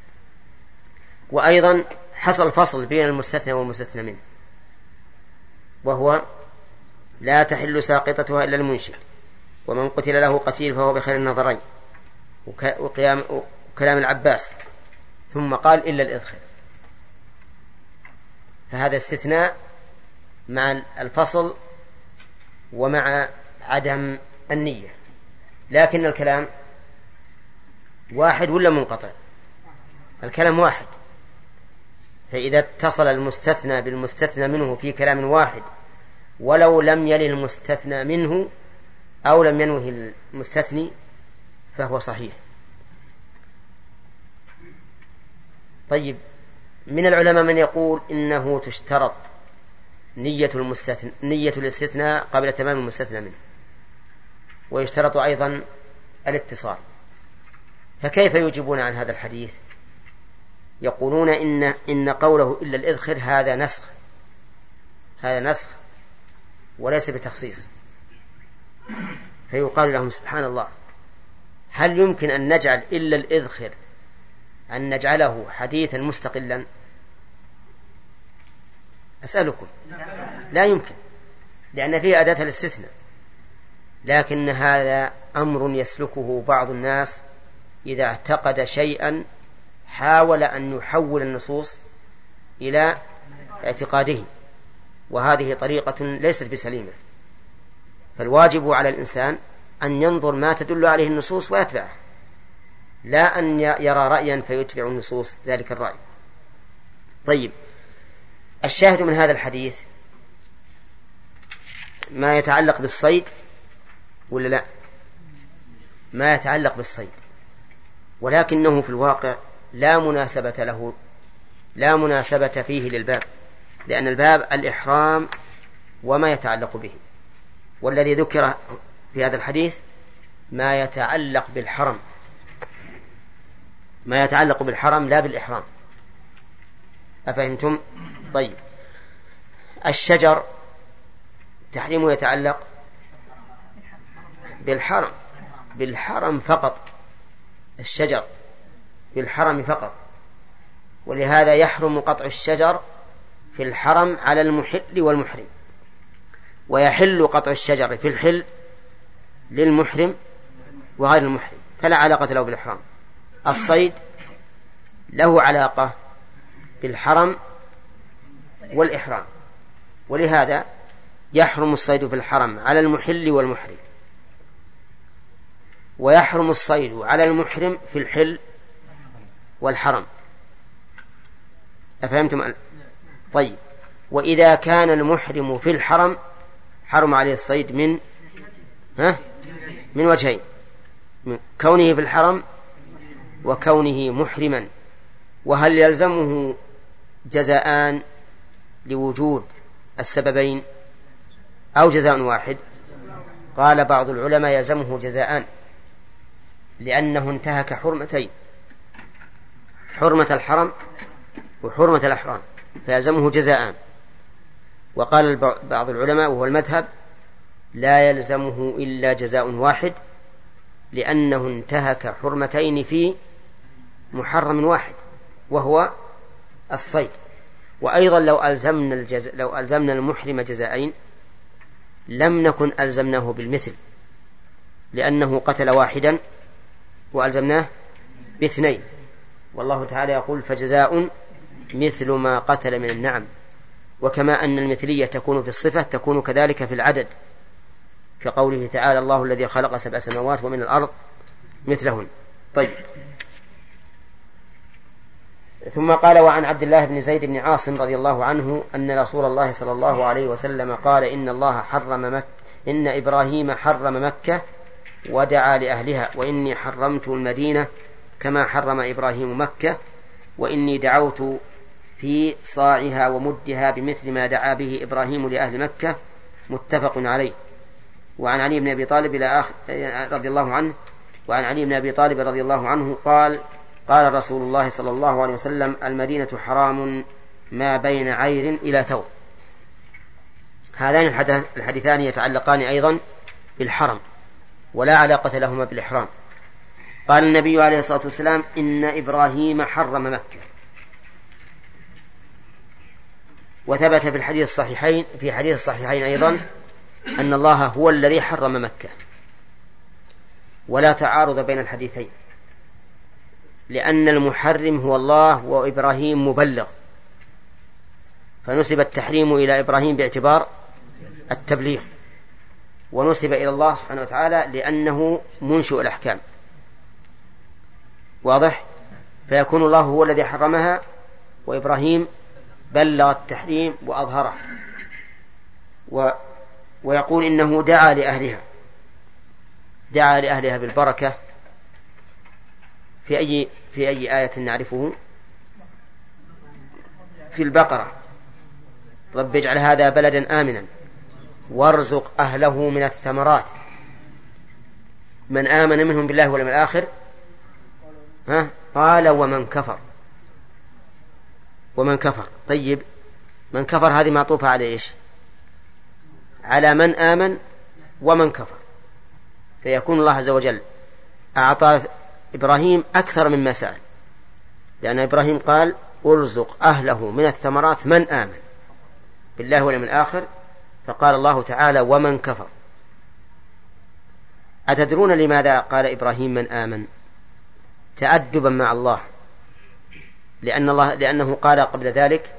وأيضا حصل فصل بين المستثنى والمستثنى منه، وهو لا تحل ساقطتها إلا المنشد، ومن قتل له قتيل فهو بخير النظرين، وقيام وكلام العباس، ثم قال إلا الإذخر. فهذا استثناء مع الفصل ومع عدم النية. لكن الكلام واحد ولا منقطع؟ الكلام واحد. فإذا اتصل المستثنى بالمستثنى منه في كلام واحد ولو لم يل المستثنى منه أو لم ينوه المستثني فهو صحيح. طيب، من العلماء من يقول إنه تشترط نية المستثنى نية الاستثناء قبل تمام المستثنى منه، ويشترط أيضا الاتصال. فكيف يجيبون عن هذا الحديث؟ يقولون إن إن قوله إلا الإذخر هذا نسخ هذا نسخ وليس بتخصيص. فيقال لهم سبحان الله، هل يمكن أن نجعل إلا الإذخر أن نجعله حديثا مستقلا؟ أسألكم. لا يمكن، لأن فيه أداة الاستثناء. لكن هذا أمر يسلكه بعض الناس إذا اعتقد شيئا حاول أن يحول النصوص إلى اعتقاده، وهذه طريقة ليست بسليمة. فالواجب على الإنسان أن ينظر ما تدل عليه النصوص ويتبعه، لا أن يرى رأيا فيتبع النصوص ذلك الرأي. طيب، الشاهد من هذا الحديث ما يتعلق بالصيد ولا لا؟ ما يتعلق بالصيد، ولكنه في الواقع لا مناسبة له، لا مناسبة فيه للباب، لأن الباب الإحرام وما يتعلق به، والذي ذكر في هذا الحديث ما يتعلق بالحرم، ما يتعلق بالحرم لا بالإحرام. أفهمتم؟ طيب، الشجر تحريمه يتعلق بالحرم، بالحرم فقط، الشجر بالحرم فقط، ولهذا يحرم قطع الشجر في الحرم على المحل والمحرم، ويحل قطع الشجر في الحل للمحرم وغير المحرم، فلا علاقة له بالإحرام. الصيد له علاقة بالحرم والإحرام، ولهذا يحرم الصيد في الحرم على المحل والمحرم، ويحرم الصيد على المحرم في الحل والحرم. أفهمتم؟ طيب، وإذا كان المحرم في الحرم حرم عليه الصيد من ها من وجهين: من كونه في الحرم وكونه محرما. وهل يلزمه جزاءان لوجود السببين أو جزاء واحد؟ قال بعض العلماء يلزمه جزاءان، لأنه انتهك حرمتين: حرمة الحرم وحرمة الإحرام، فيلزمه جزاءان. وقال بعض العلماء وهو المذهب: لا يلزمه إلا جزاء واحد، لأنه انتهك حرمتين في محرم واحد وهو الصيد. وأيضا لو ألزمنا, الجز... لو ألزمنا المحرم جزاءين لم نكن ألزمناه بالمثل، لأنه قتل واحدا وألزمناه باثنين، والله تعالى يقول: فجزاء مثل ما قتل من النعم. وكما أن المثلية تكون في الصفة تكون كذلك في العدد، كقوله تعالى: الله الذي خلق سبع سماوات ومن الأرض مثلهن. طيب، ثم قال: وعن عبد الله بن زيد بن عاصم رضي الله عنه أن رسول الله صلى الله عليه وسلم قال: إن الله حرم مكة، إن إبراهيم حرم مكة ودعا لأهلها، وإني حرمت المدينة كما حرم إبراهيم مكة، وإني دعوت في صاعها ومدها بمثل ما دعا به إبراهيم لأهل مكة. متفق عليه. وعن علي بن أبي طالب رضي الله عنه وعن علي بن أبي طالب رضي الله عنه قال: قال رسول الله صلى الله عليه وسلم: المدينة حرام ما بين عير إلى ثور. هذان الحديثان يتعلقان أيضا بالحرم ولا علاقة لهما بالإحرام. قال النبي عليه الصلاة والسلام: إن إبراهيم حرم مكة. وثبت في الحديث الصحيحين في حديث الصحيحين أيضا أن الله هو الذي حرم مكة، ولا تعارض بين الحديثين، لأن المحرم هو الله وإبراهيم مبلغ، فنسب التحريم إلى إبراهيم باعتبار التبليغ، ونسب إلى الله سبحانه وتعالى لأنه منشئ الأحكام. واضح؟ فيكون الله هو الذي حرمها وإبراهيم بلغ التحريم وأظهره. و ويقول إنه دعا لأهلها، دعا لأهلها بالبركة في أي في أي آية نعرفه؟ في البقرة: رب اجعل هذا بلدا آمنا وارزق أهله من الثمرات من آمن منهم بالله واليوم الآخر. ها؟ قال: ومن كفر. ومن كفر. طيب، من كفر هذه معطوفة على إيش؟ على من آمن ومن كفر، فيكون الله عز وجل أعطى إبراهيم أكثر مما سأل، لأن إبراهيم قال ارزق أهله من الثمرات من آمن بالله واليوم الآخر، فقال الله تعالى ومن كفر. أتدرون لماذا قال إبراهيم من آمن؟ تأدبا مع الله، لأن الله لأنه قال قبل ذلك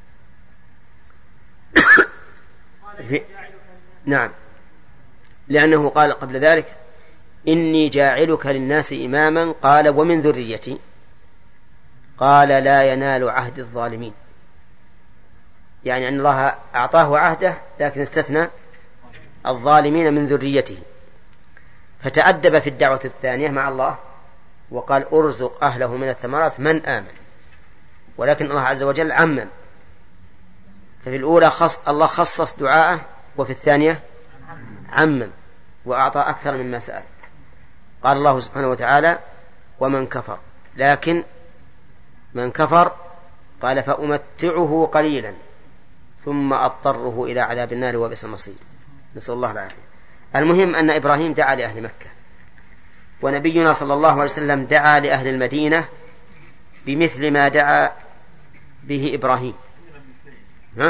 في نعم لأنه قال قبل ذلك إني جاعلك للناس إماما، قال ومن ذريتي، قال لا ينال عهد الظالمين، يعني أن الله أعطاه عهده لكن استثنى الظالمين من ذريته. فتأدب في الدعوة الثانية مع الله وقال أرزق أهله من الثمرات من آمن، ولكن الله عز وجل عمم، ففي الأولى خص الله خصص دعاءه، وفي الثانية عمم وأعطى أكثر مما سأل. قال الله سبحانه وتعالى ومن كفر، لكن من كفر قال فأمتعه قليلا ثم أضطره إلى عذاب النار وبئس المصير، نسأل الله العافية. المهم أن إبراهيم دعا لأهل مكة، ونبينا صلى الله عليه وسلم دعا لأهل المدينة بمثل ما دعا به إبراهيم. ها؟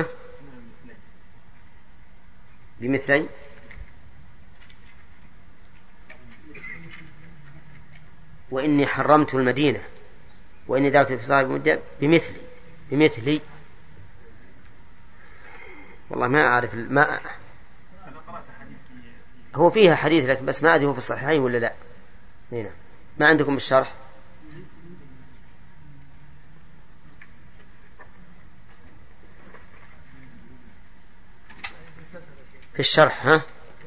بمثلي وإني حرمت المدينة وإني دعوت في صاحب المدة بمثلي بمثلي والله ما أعرف ما هو فيها حديث لكن بس ما أدري هو في الصحيحين ولا لا. هنا ما عندكم بالشرح؟ في الشرح ها؟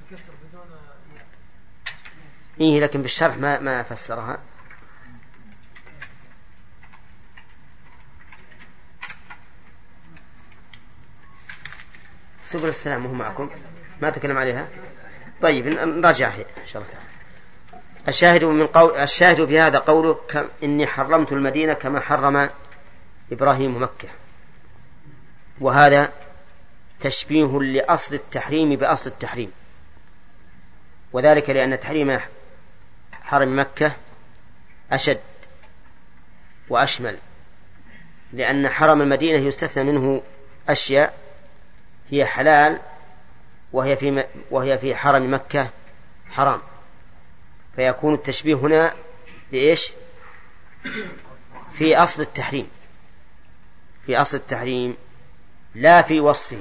إيه لكن بالشرح ما ما فسرها. سبل السلام وهو معكم ما تكلم عليها. طيب نراجعها إن شاء الله تعالى. الشاهد من قول الشاهد في هذا قوله إني حرمت المدينة كما حرم إبراهيم مكة، وهذا تشبيه لأصل التحريم بأصل التحريم، وذلك لأن تحريم حرم مكة أشد وأشمل، لأن حرم المدينة يستثنى منه أشياء هي حلال وهي في وهي في حرم مكة حرام، فيكون التشبيه هنا بإيش؟ في أصل التحريم، في أصل التحريم لا في وصفه،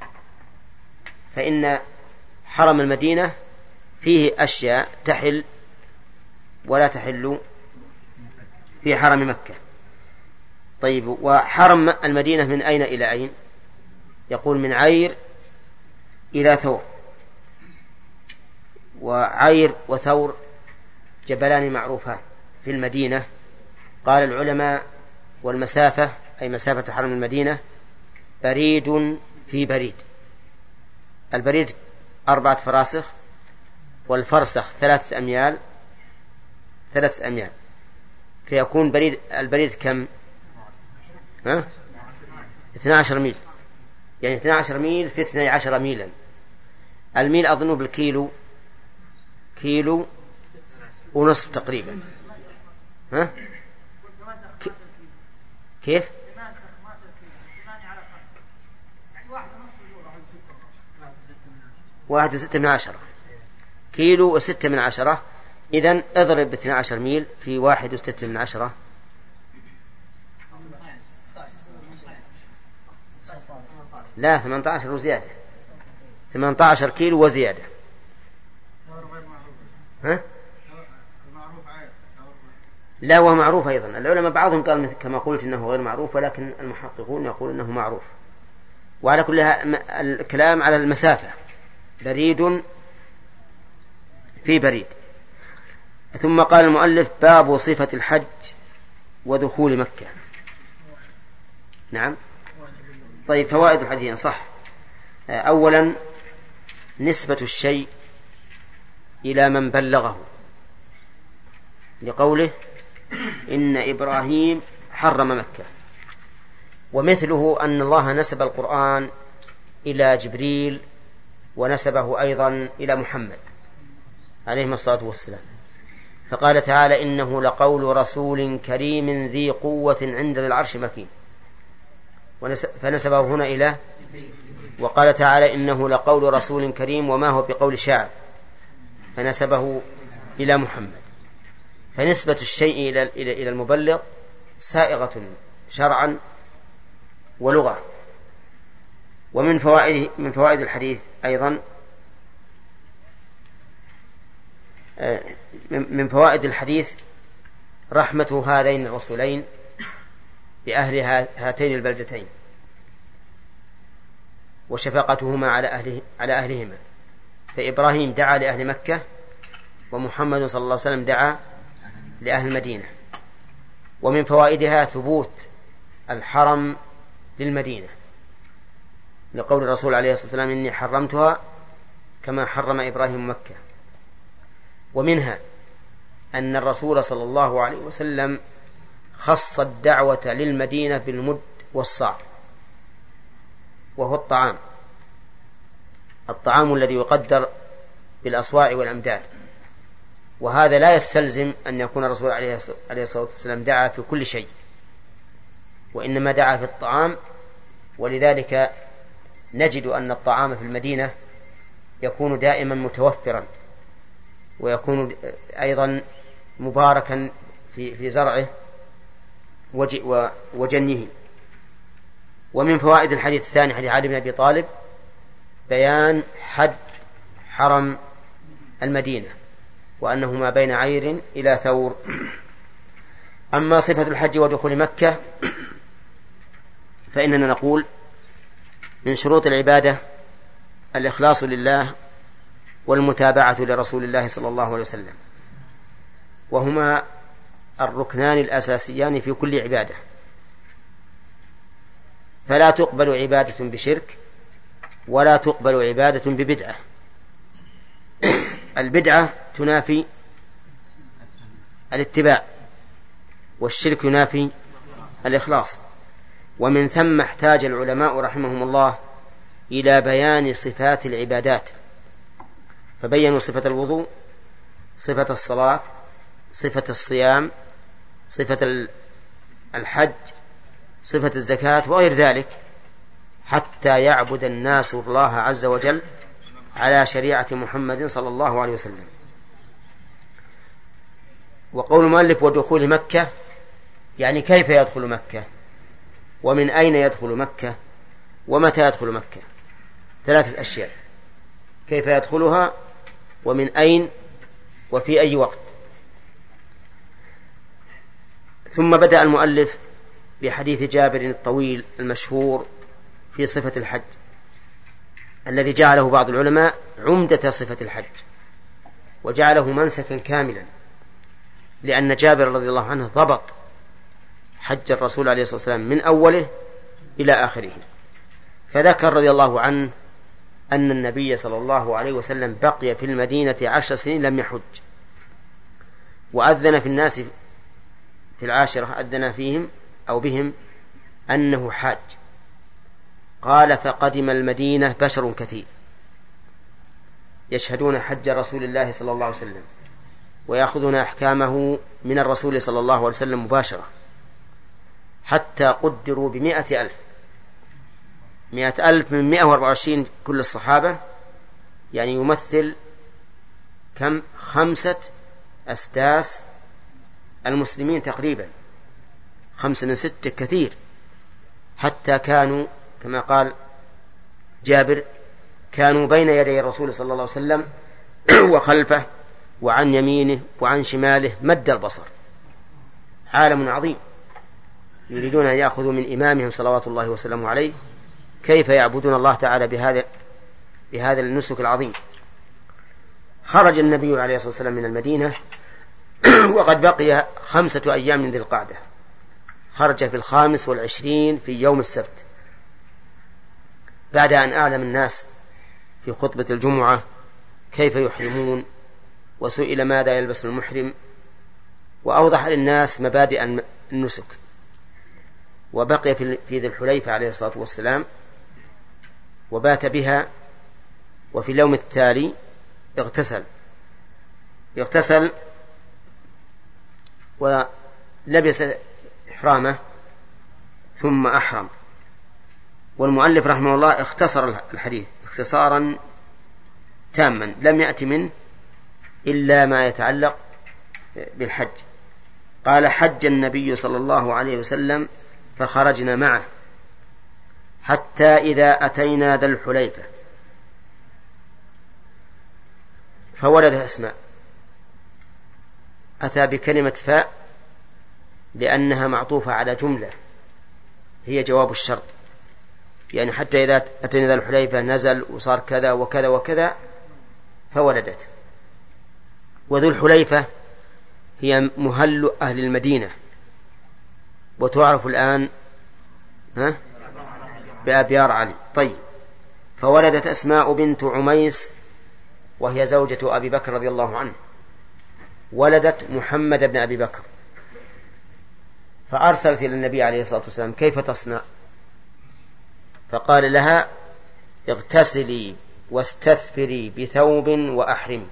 فإن حرم المدينة فيه أشياء تحل ولا تحل في حرم مكة. طيب وحرم المدينة من أين إلى أين؟ يقول من عير إلى ثور، وعير وثور جبلان معروفان في المدينة. قال العلماء والمسافة أي مسافة حرم المدينة بريد في بريد، البريد أربعة فراسخ والفرسخ ثلاثة أميال ثلاثة أميال، فيكون بريد البريد كم؟ ها؟ اثنا عشر ميل، يعني اثنا عشر ميل في اثني عشر ميلا. الميل أظن بالكيلو كيلو ونصف تقريبا. ها؟ كيف؟ واحد وستة من عشرة كيلو وستة من عشرة. إذن اضرب باثنى عشر ميل في واحد وستة من عشرة، لا ثمانية عشر وزيادة، ثمانية عشر كيلو وزيادة. ها؟ لا هو معروف أيضا. العلماء بعضهم قال كما قلت إنه غير معروف، ولكن المحققون يقول إنه معروف. وعلى كل الكلام على المسافة، بريد في بريد. ثم قال المؤلف باب صفة الحج ودخول مكة. نعم. طيب فوائد الحديث صح. أولا نسبة الشيء إلى من بلغه، لقوله إن إبراهيم حرم مكة، ومثله أن الله نسب القرآن إلى جبريل ونسبه أيضا إلى محمد عليه الصلاة والسلام، فقال تعالى إنه لقول رسول كريم ذي قوة عند ذي العرش مكين، فنسبه هنا إلى. وقال تعالى إنه لقول رسول كريم وما هو بقول شاعر، فنسبه إلى محمد. فنسبة الشيء إلى إلى المبلغ سائغة شرعا ولغة. ومن فوائد من فوائد الحديث أيضا من فوائد الحديث رحمة هذين الرسولين بأهل هاتين البلدتين، وشفقتهما على أهله على أهلهما. فإبراهيم دعا لأهل مكة، ومحمد صلى الله عليه وسلم دعا لأهل المدينة. ومن فوائدها ثبوت الحرم للمدينة، لقول الرسول عليه الصلاة والسلام إني حرمتها كما حرم إبراهيم مكة. ومنها أن الرسول صلى الله عليه وسلم خص الدعوة للمدينة بالمد والصاع، وهو الطعام الطعام الذي يقدر بالأصواع والأمداد. وهذا لا يستلزم أن يكون الرسول عليه الصلاة والسلام دعا في كل شيء، وإنما دعا في الطعام. ولذلك نجد أن الطعام في المدينة يكون دائما متوفرا، ويكون أيضا مباركا في في زرعه وجنيه. ومن فوائد الحديث الثاني حديث علي بن أبي طالب بيان حد حرم المدينة، وأنه ما بين عير إلى ثور. أما صفة الحج ودخول مكة فإننا نقول من شروط العبادة الإخلاص لله والمتابعة لرسول الله صلى الله عليه وسلم، وهما الركنان الأساسيان في كل عبادة. فلا تقبل عبادة بشرك، ولا تقبل عبادة ببدعة. البدعة تنافي الاتباع، والشرك ينافي الإخلاص. ومن ثم احتاج العلماء رحمهم الله إلى بيان صفات العبادات، فبينوا صفة الوضوء، صفة الصلاة، صفة الصيام، صفة الحج، صفة الزكاة وغير ذلك، حتى يعبد الناس الله عز وجل على شريعة محمد صلى الله عليه وسلم. وقول المؤلف ودخول مكة يعني كيف يدخل مكة، ومن أين يدخل مكة، ومتى يدخل مكة. ثلاثة أشياء: كيف يدخلها، ومن أين، وفي أي وقت. ثم بدأ المؤلف بحديث جابر الطويل المشهور في صفة الحج، الذي جعله بعض العلماء عمدة صفة الحج، وجعله منسكا كاملا، لأن جابر رضي الله عنه ضبط حج الرسول عليه الصلاة والسلام من أوله إلى آخره. فذكر رضي الله عنه أن النبي صلى الله عليه وسلم بقي في المدينة عشر سنين لم يحج، وأذن في الناس في العاشرة، أذن فيهم أو بهم أنه حاج. قال: فقدم المدينة بشر كثير يشهدون حج رسول الله صلى الله عليه وسلم، ويأخذون أحكامه من الرسول صلى الله عليه وسلم مباشرة، حتى قدروا بمئة ألف مئة ألف من مئة وأربعة وعشرين كل الصحابة، يعني يمثل كم؟ خمسة أسداس المسلمين تقريبا، خمسة من ستة كثير. حتى كانوا كما قال جابر كانوا بين يدي الرسول صلى الله عليه وسلم وخلفه وعن يمينه وعن شماله مد البصر. عالم عظيم يريدون أن يأخذوا من إمامهم صلوات الله وسلامه عليه كيف يعبدون الله تعالى بهذا بهذا النسك العظيم. خرج النبي عليه الصلاة والسلام من المدينة وقد بقي خمسة أيام من ذي القعدة، خرج في الخامس والعشرين في يوم السبت، بعد أن أعلم الناس في خطبة الجمعة كيف يحرمون، وسئل ماذا يلبس المحرم، وأوضح للناس مبادئ النسك. وبقي في ذي الحليفة عليه الصلاة والسلام وبات بها، وفي اليوم التالي اغتسل اغتسل ولبس إحرامه ثم أحرم. والمؤلف رحمه الله اختصر الحديث اختصارا تاما لم يأتي منه إلا ما يتعلق بالحج. قال: حج النبي صلى الله عليه وسلم فخرجنا معه حتى إذا أتينا ذا الحليفة فولد أسماء. أتى بكلمة فاء لأنها معطوفة على جملة هي جواب الشرط، يعني حتى إذا أتينا ذا الحليفة نزل وصار كذا وكذا وكذا فولدت. وذو الحليفة هي مهل أهل المدينة، وتعرف الآن ها بأبيار علي. طيب، فولدت أسماء بنت عميس وهي زوجة أبي بكر رضي الله عنه، ولدت محمد بن أبي بكر، فأرسلت إلى النبي عليه الصلاة والسلام: كيف تصنع؟ فقال لها: اغتسلي واستثفري بثوب وأحرمي.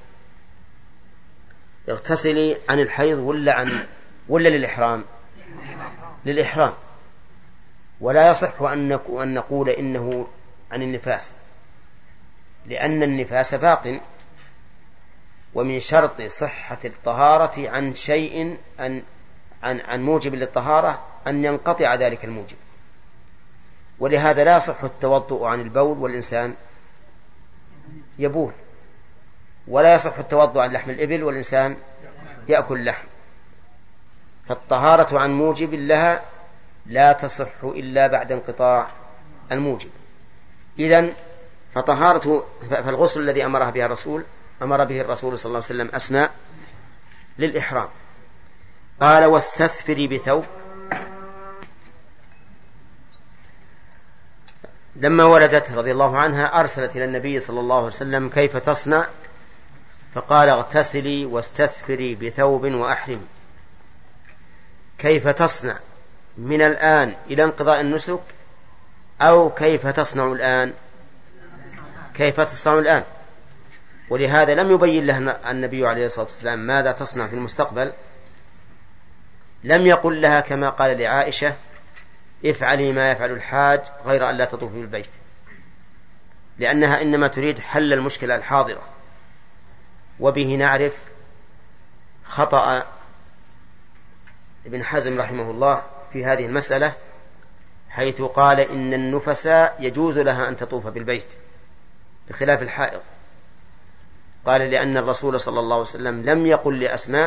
اغتسلي عن الحيض ولا عن ولا للإحرام؟ للإحرام. ولا يصح أن نقول إنه عن النفاس، لأن النفاس باق، ومن شرط صحة الطهارة عن شيء أن عن عن موجب للطهارة أن ينقطع ذلك الموجب. ولهذا لا يصح التوضؤ عن البول والإنسان يبول، ولا يصح التوضؤ عن لحم الإبل والإنسان يأكل لحم. فالطهارة عن موجب لها لا تصح إلا بعد انقطاع الموجب. إذن فطهارة فالغسل الذي أمرها به الرسول أمر به الرسول صلى الله عليه وسلم أسماء للإحرام. قال: واستثفري بثوب. لما ولدت رضي الله عنها أرسلت إلى النبي صلى الله عليه وسلم: كيف تصنع؟ فقال: اغتسلي واستثفري بثوب وأحرمي. كيف تصنع من الآن إلى انقضاء النسك، أو كيف تصنع الآن؟ كيف تصنع الآن. ولهذا لم يبين لها النبي عليه الصلاة والسلام ماذا تصنع في المستقبل. لم يقل لها كما قال لعائشة: افعلي ما يفعل الحاج غير أن لا تطوفي بالبيت، لأنها إنما تريد حل المشكلة الحاضرة. وبه نعرف خطأ ابن حزم رحمه الله في هذه المسألة، حيث قال إن النفساء يجوز لها أن تطوف بالبيت بخلاف الحائض. قال: لأن الرسول صلى الله عليه وسلم لم يقل لأسماء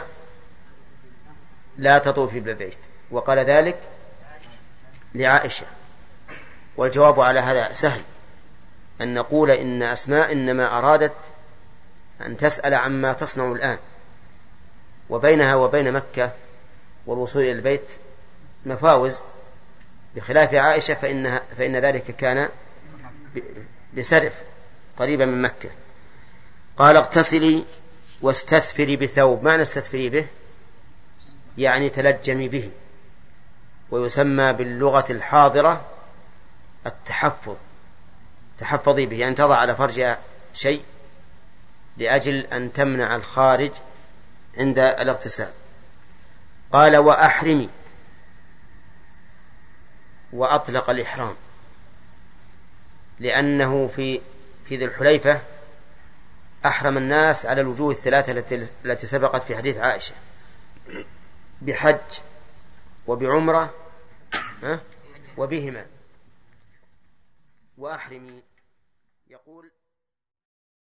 لا تطوفي بالبيت، وقال ذلك لعائشة. والجواب على هذا سهل، أن نقول إن أسماء إنما أرادت أن تسأل عما تصنع الآن، وبينها وبين مكة والوصول إلى البيت مفاوز، بخلاف عائشة فإنها فإن ذلك كان بسرف قريبا من مكة. قال: اغتسلي واستثفري بثوب. معنى استثفري به يعني تلجمي به، ويسمى باللغة الحاضرة التحفظ. تحفظي به يعني تضع على فرجها شيء لأجل أن تمنع الخارج عند الاغتسال. قال: وأحرمي. وأطلق الإحرام لأنه في في ذي الحليفة أحرم الناس على الوجوه الثلاثة التي سبقت في حديث عائشة: بحج وبعمرة وبهما. وأحرمي يقول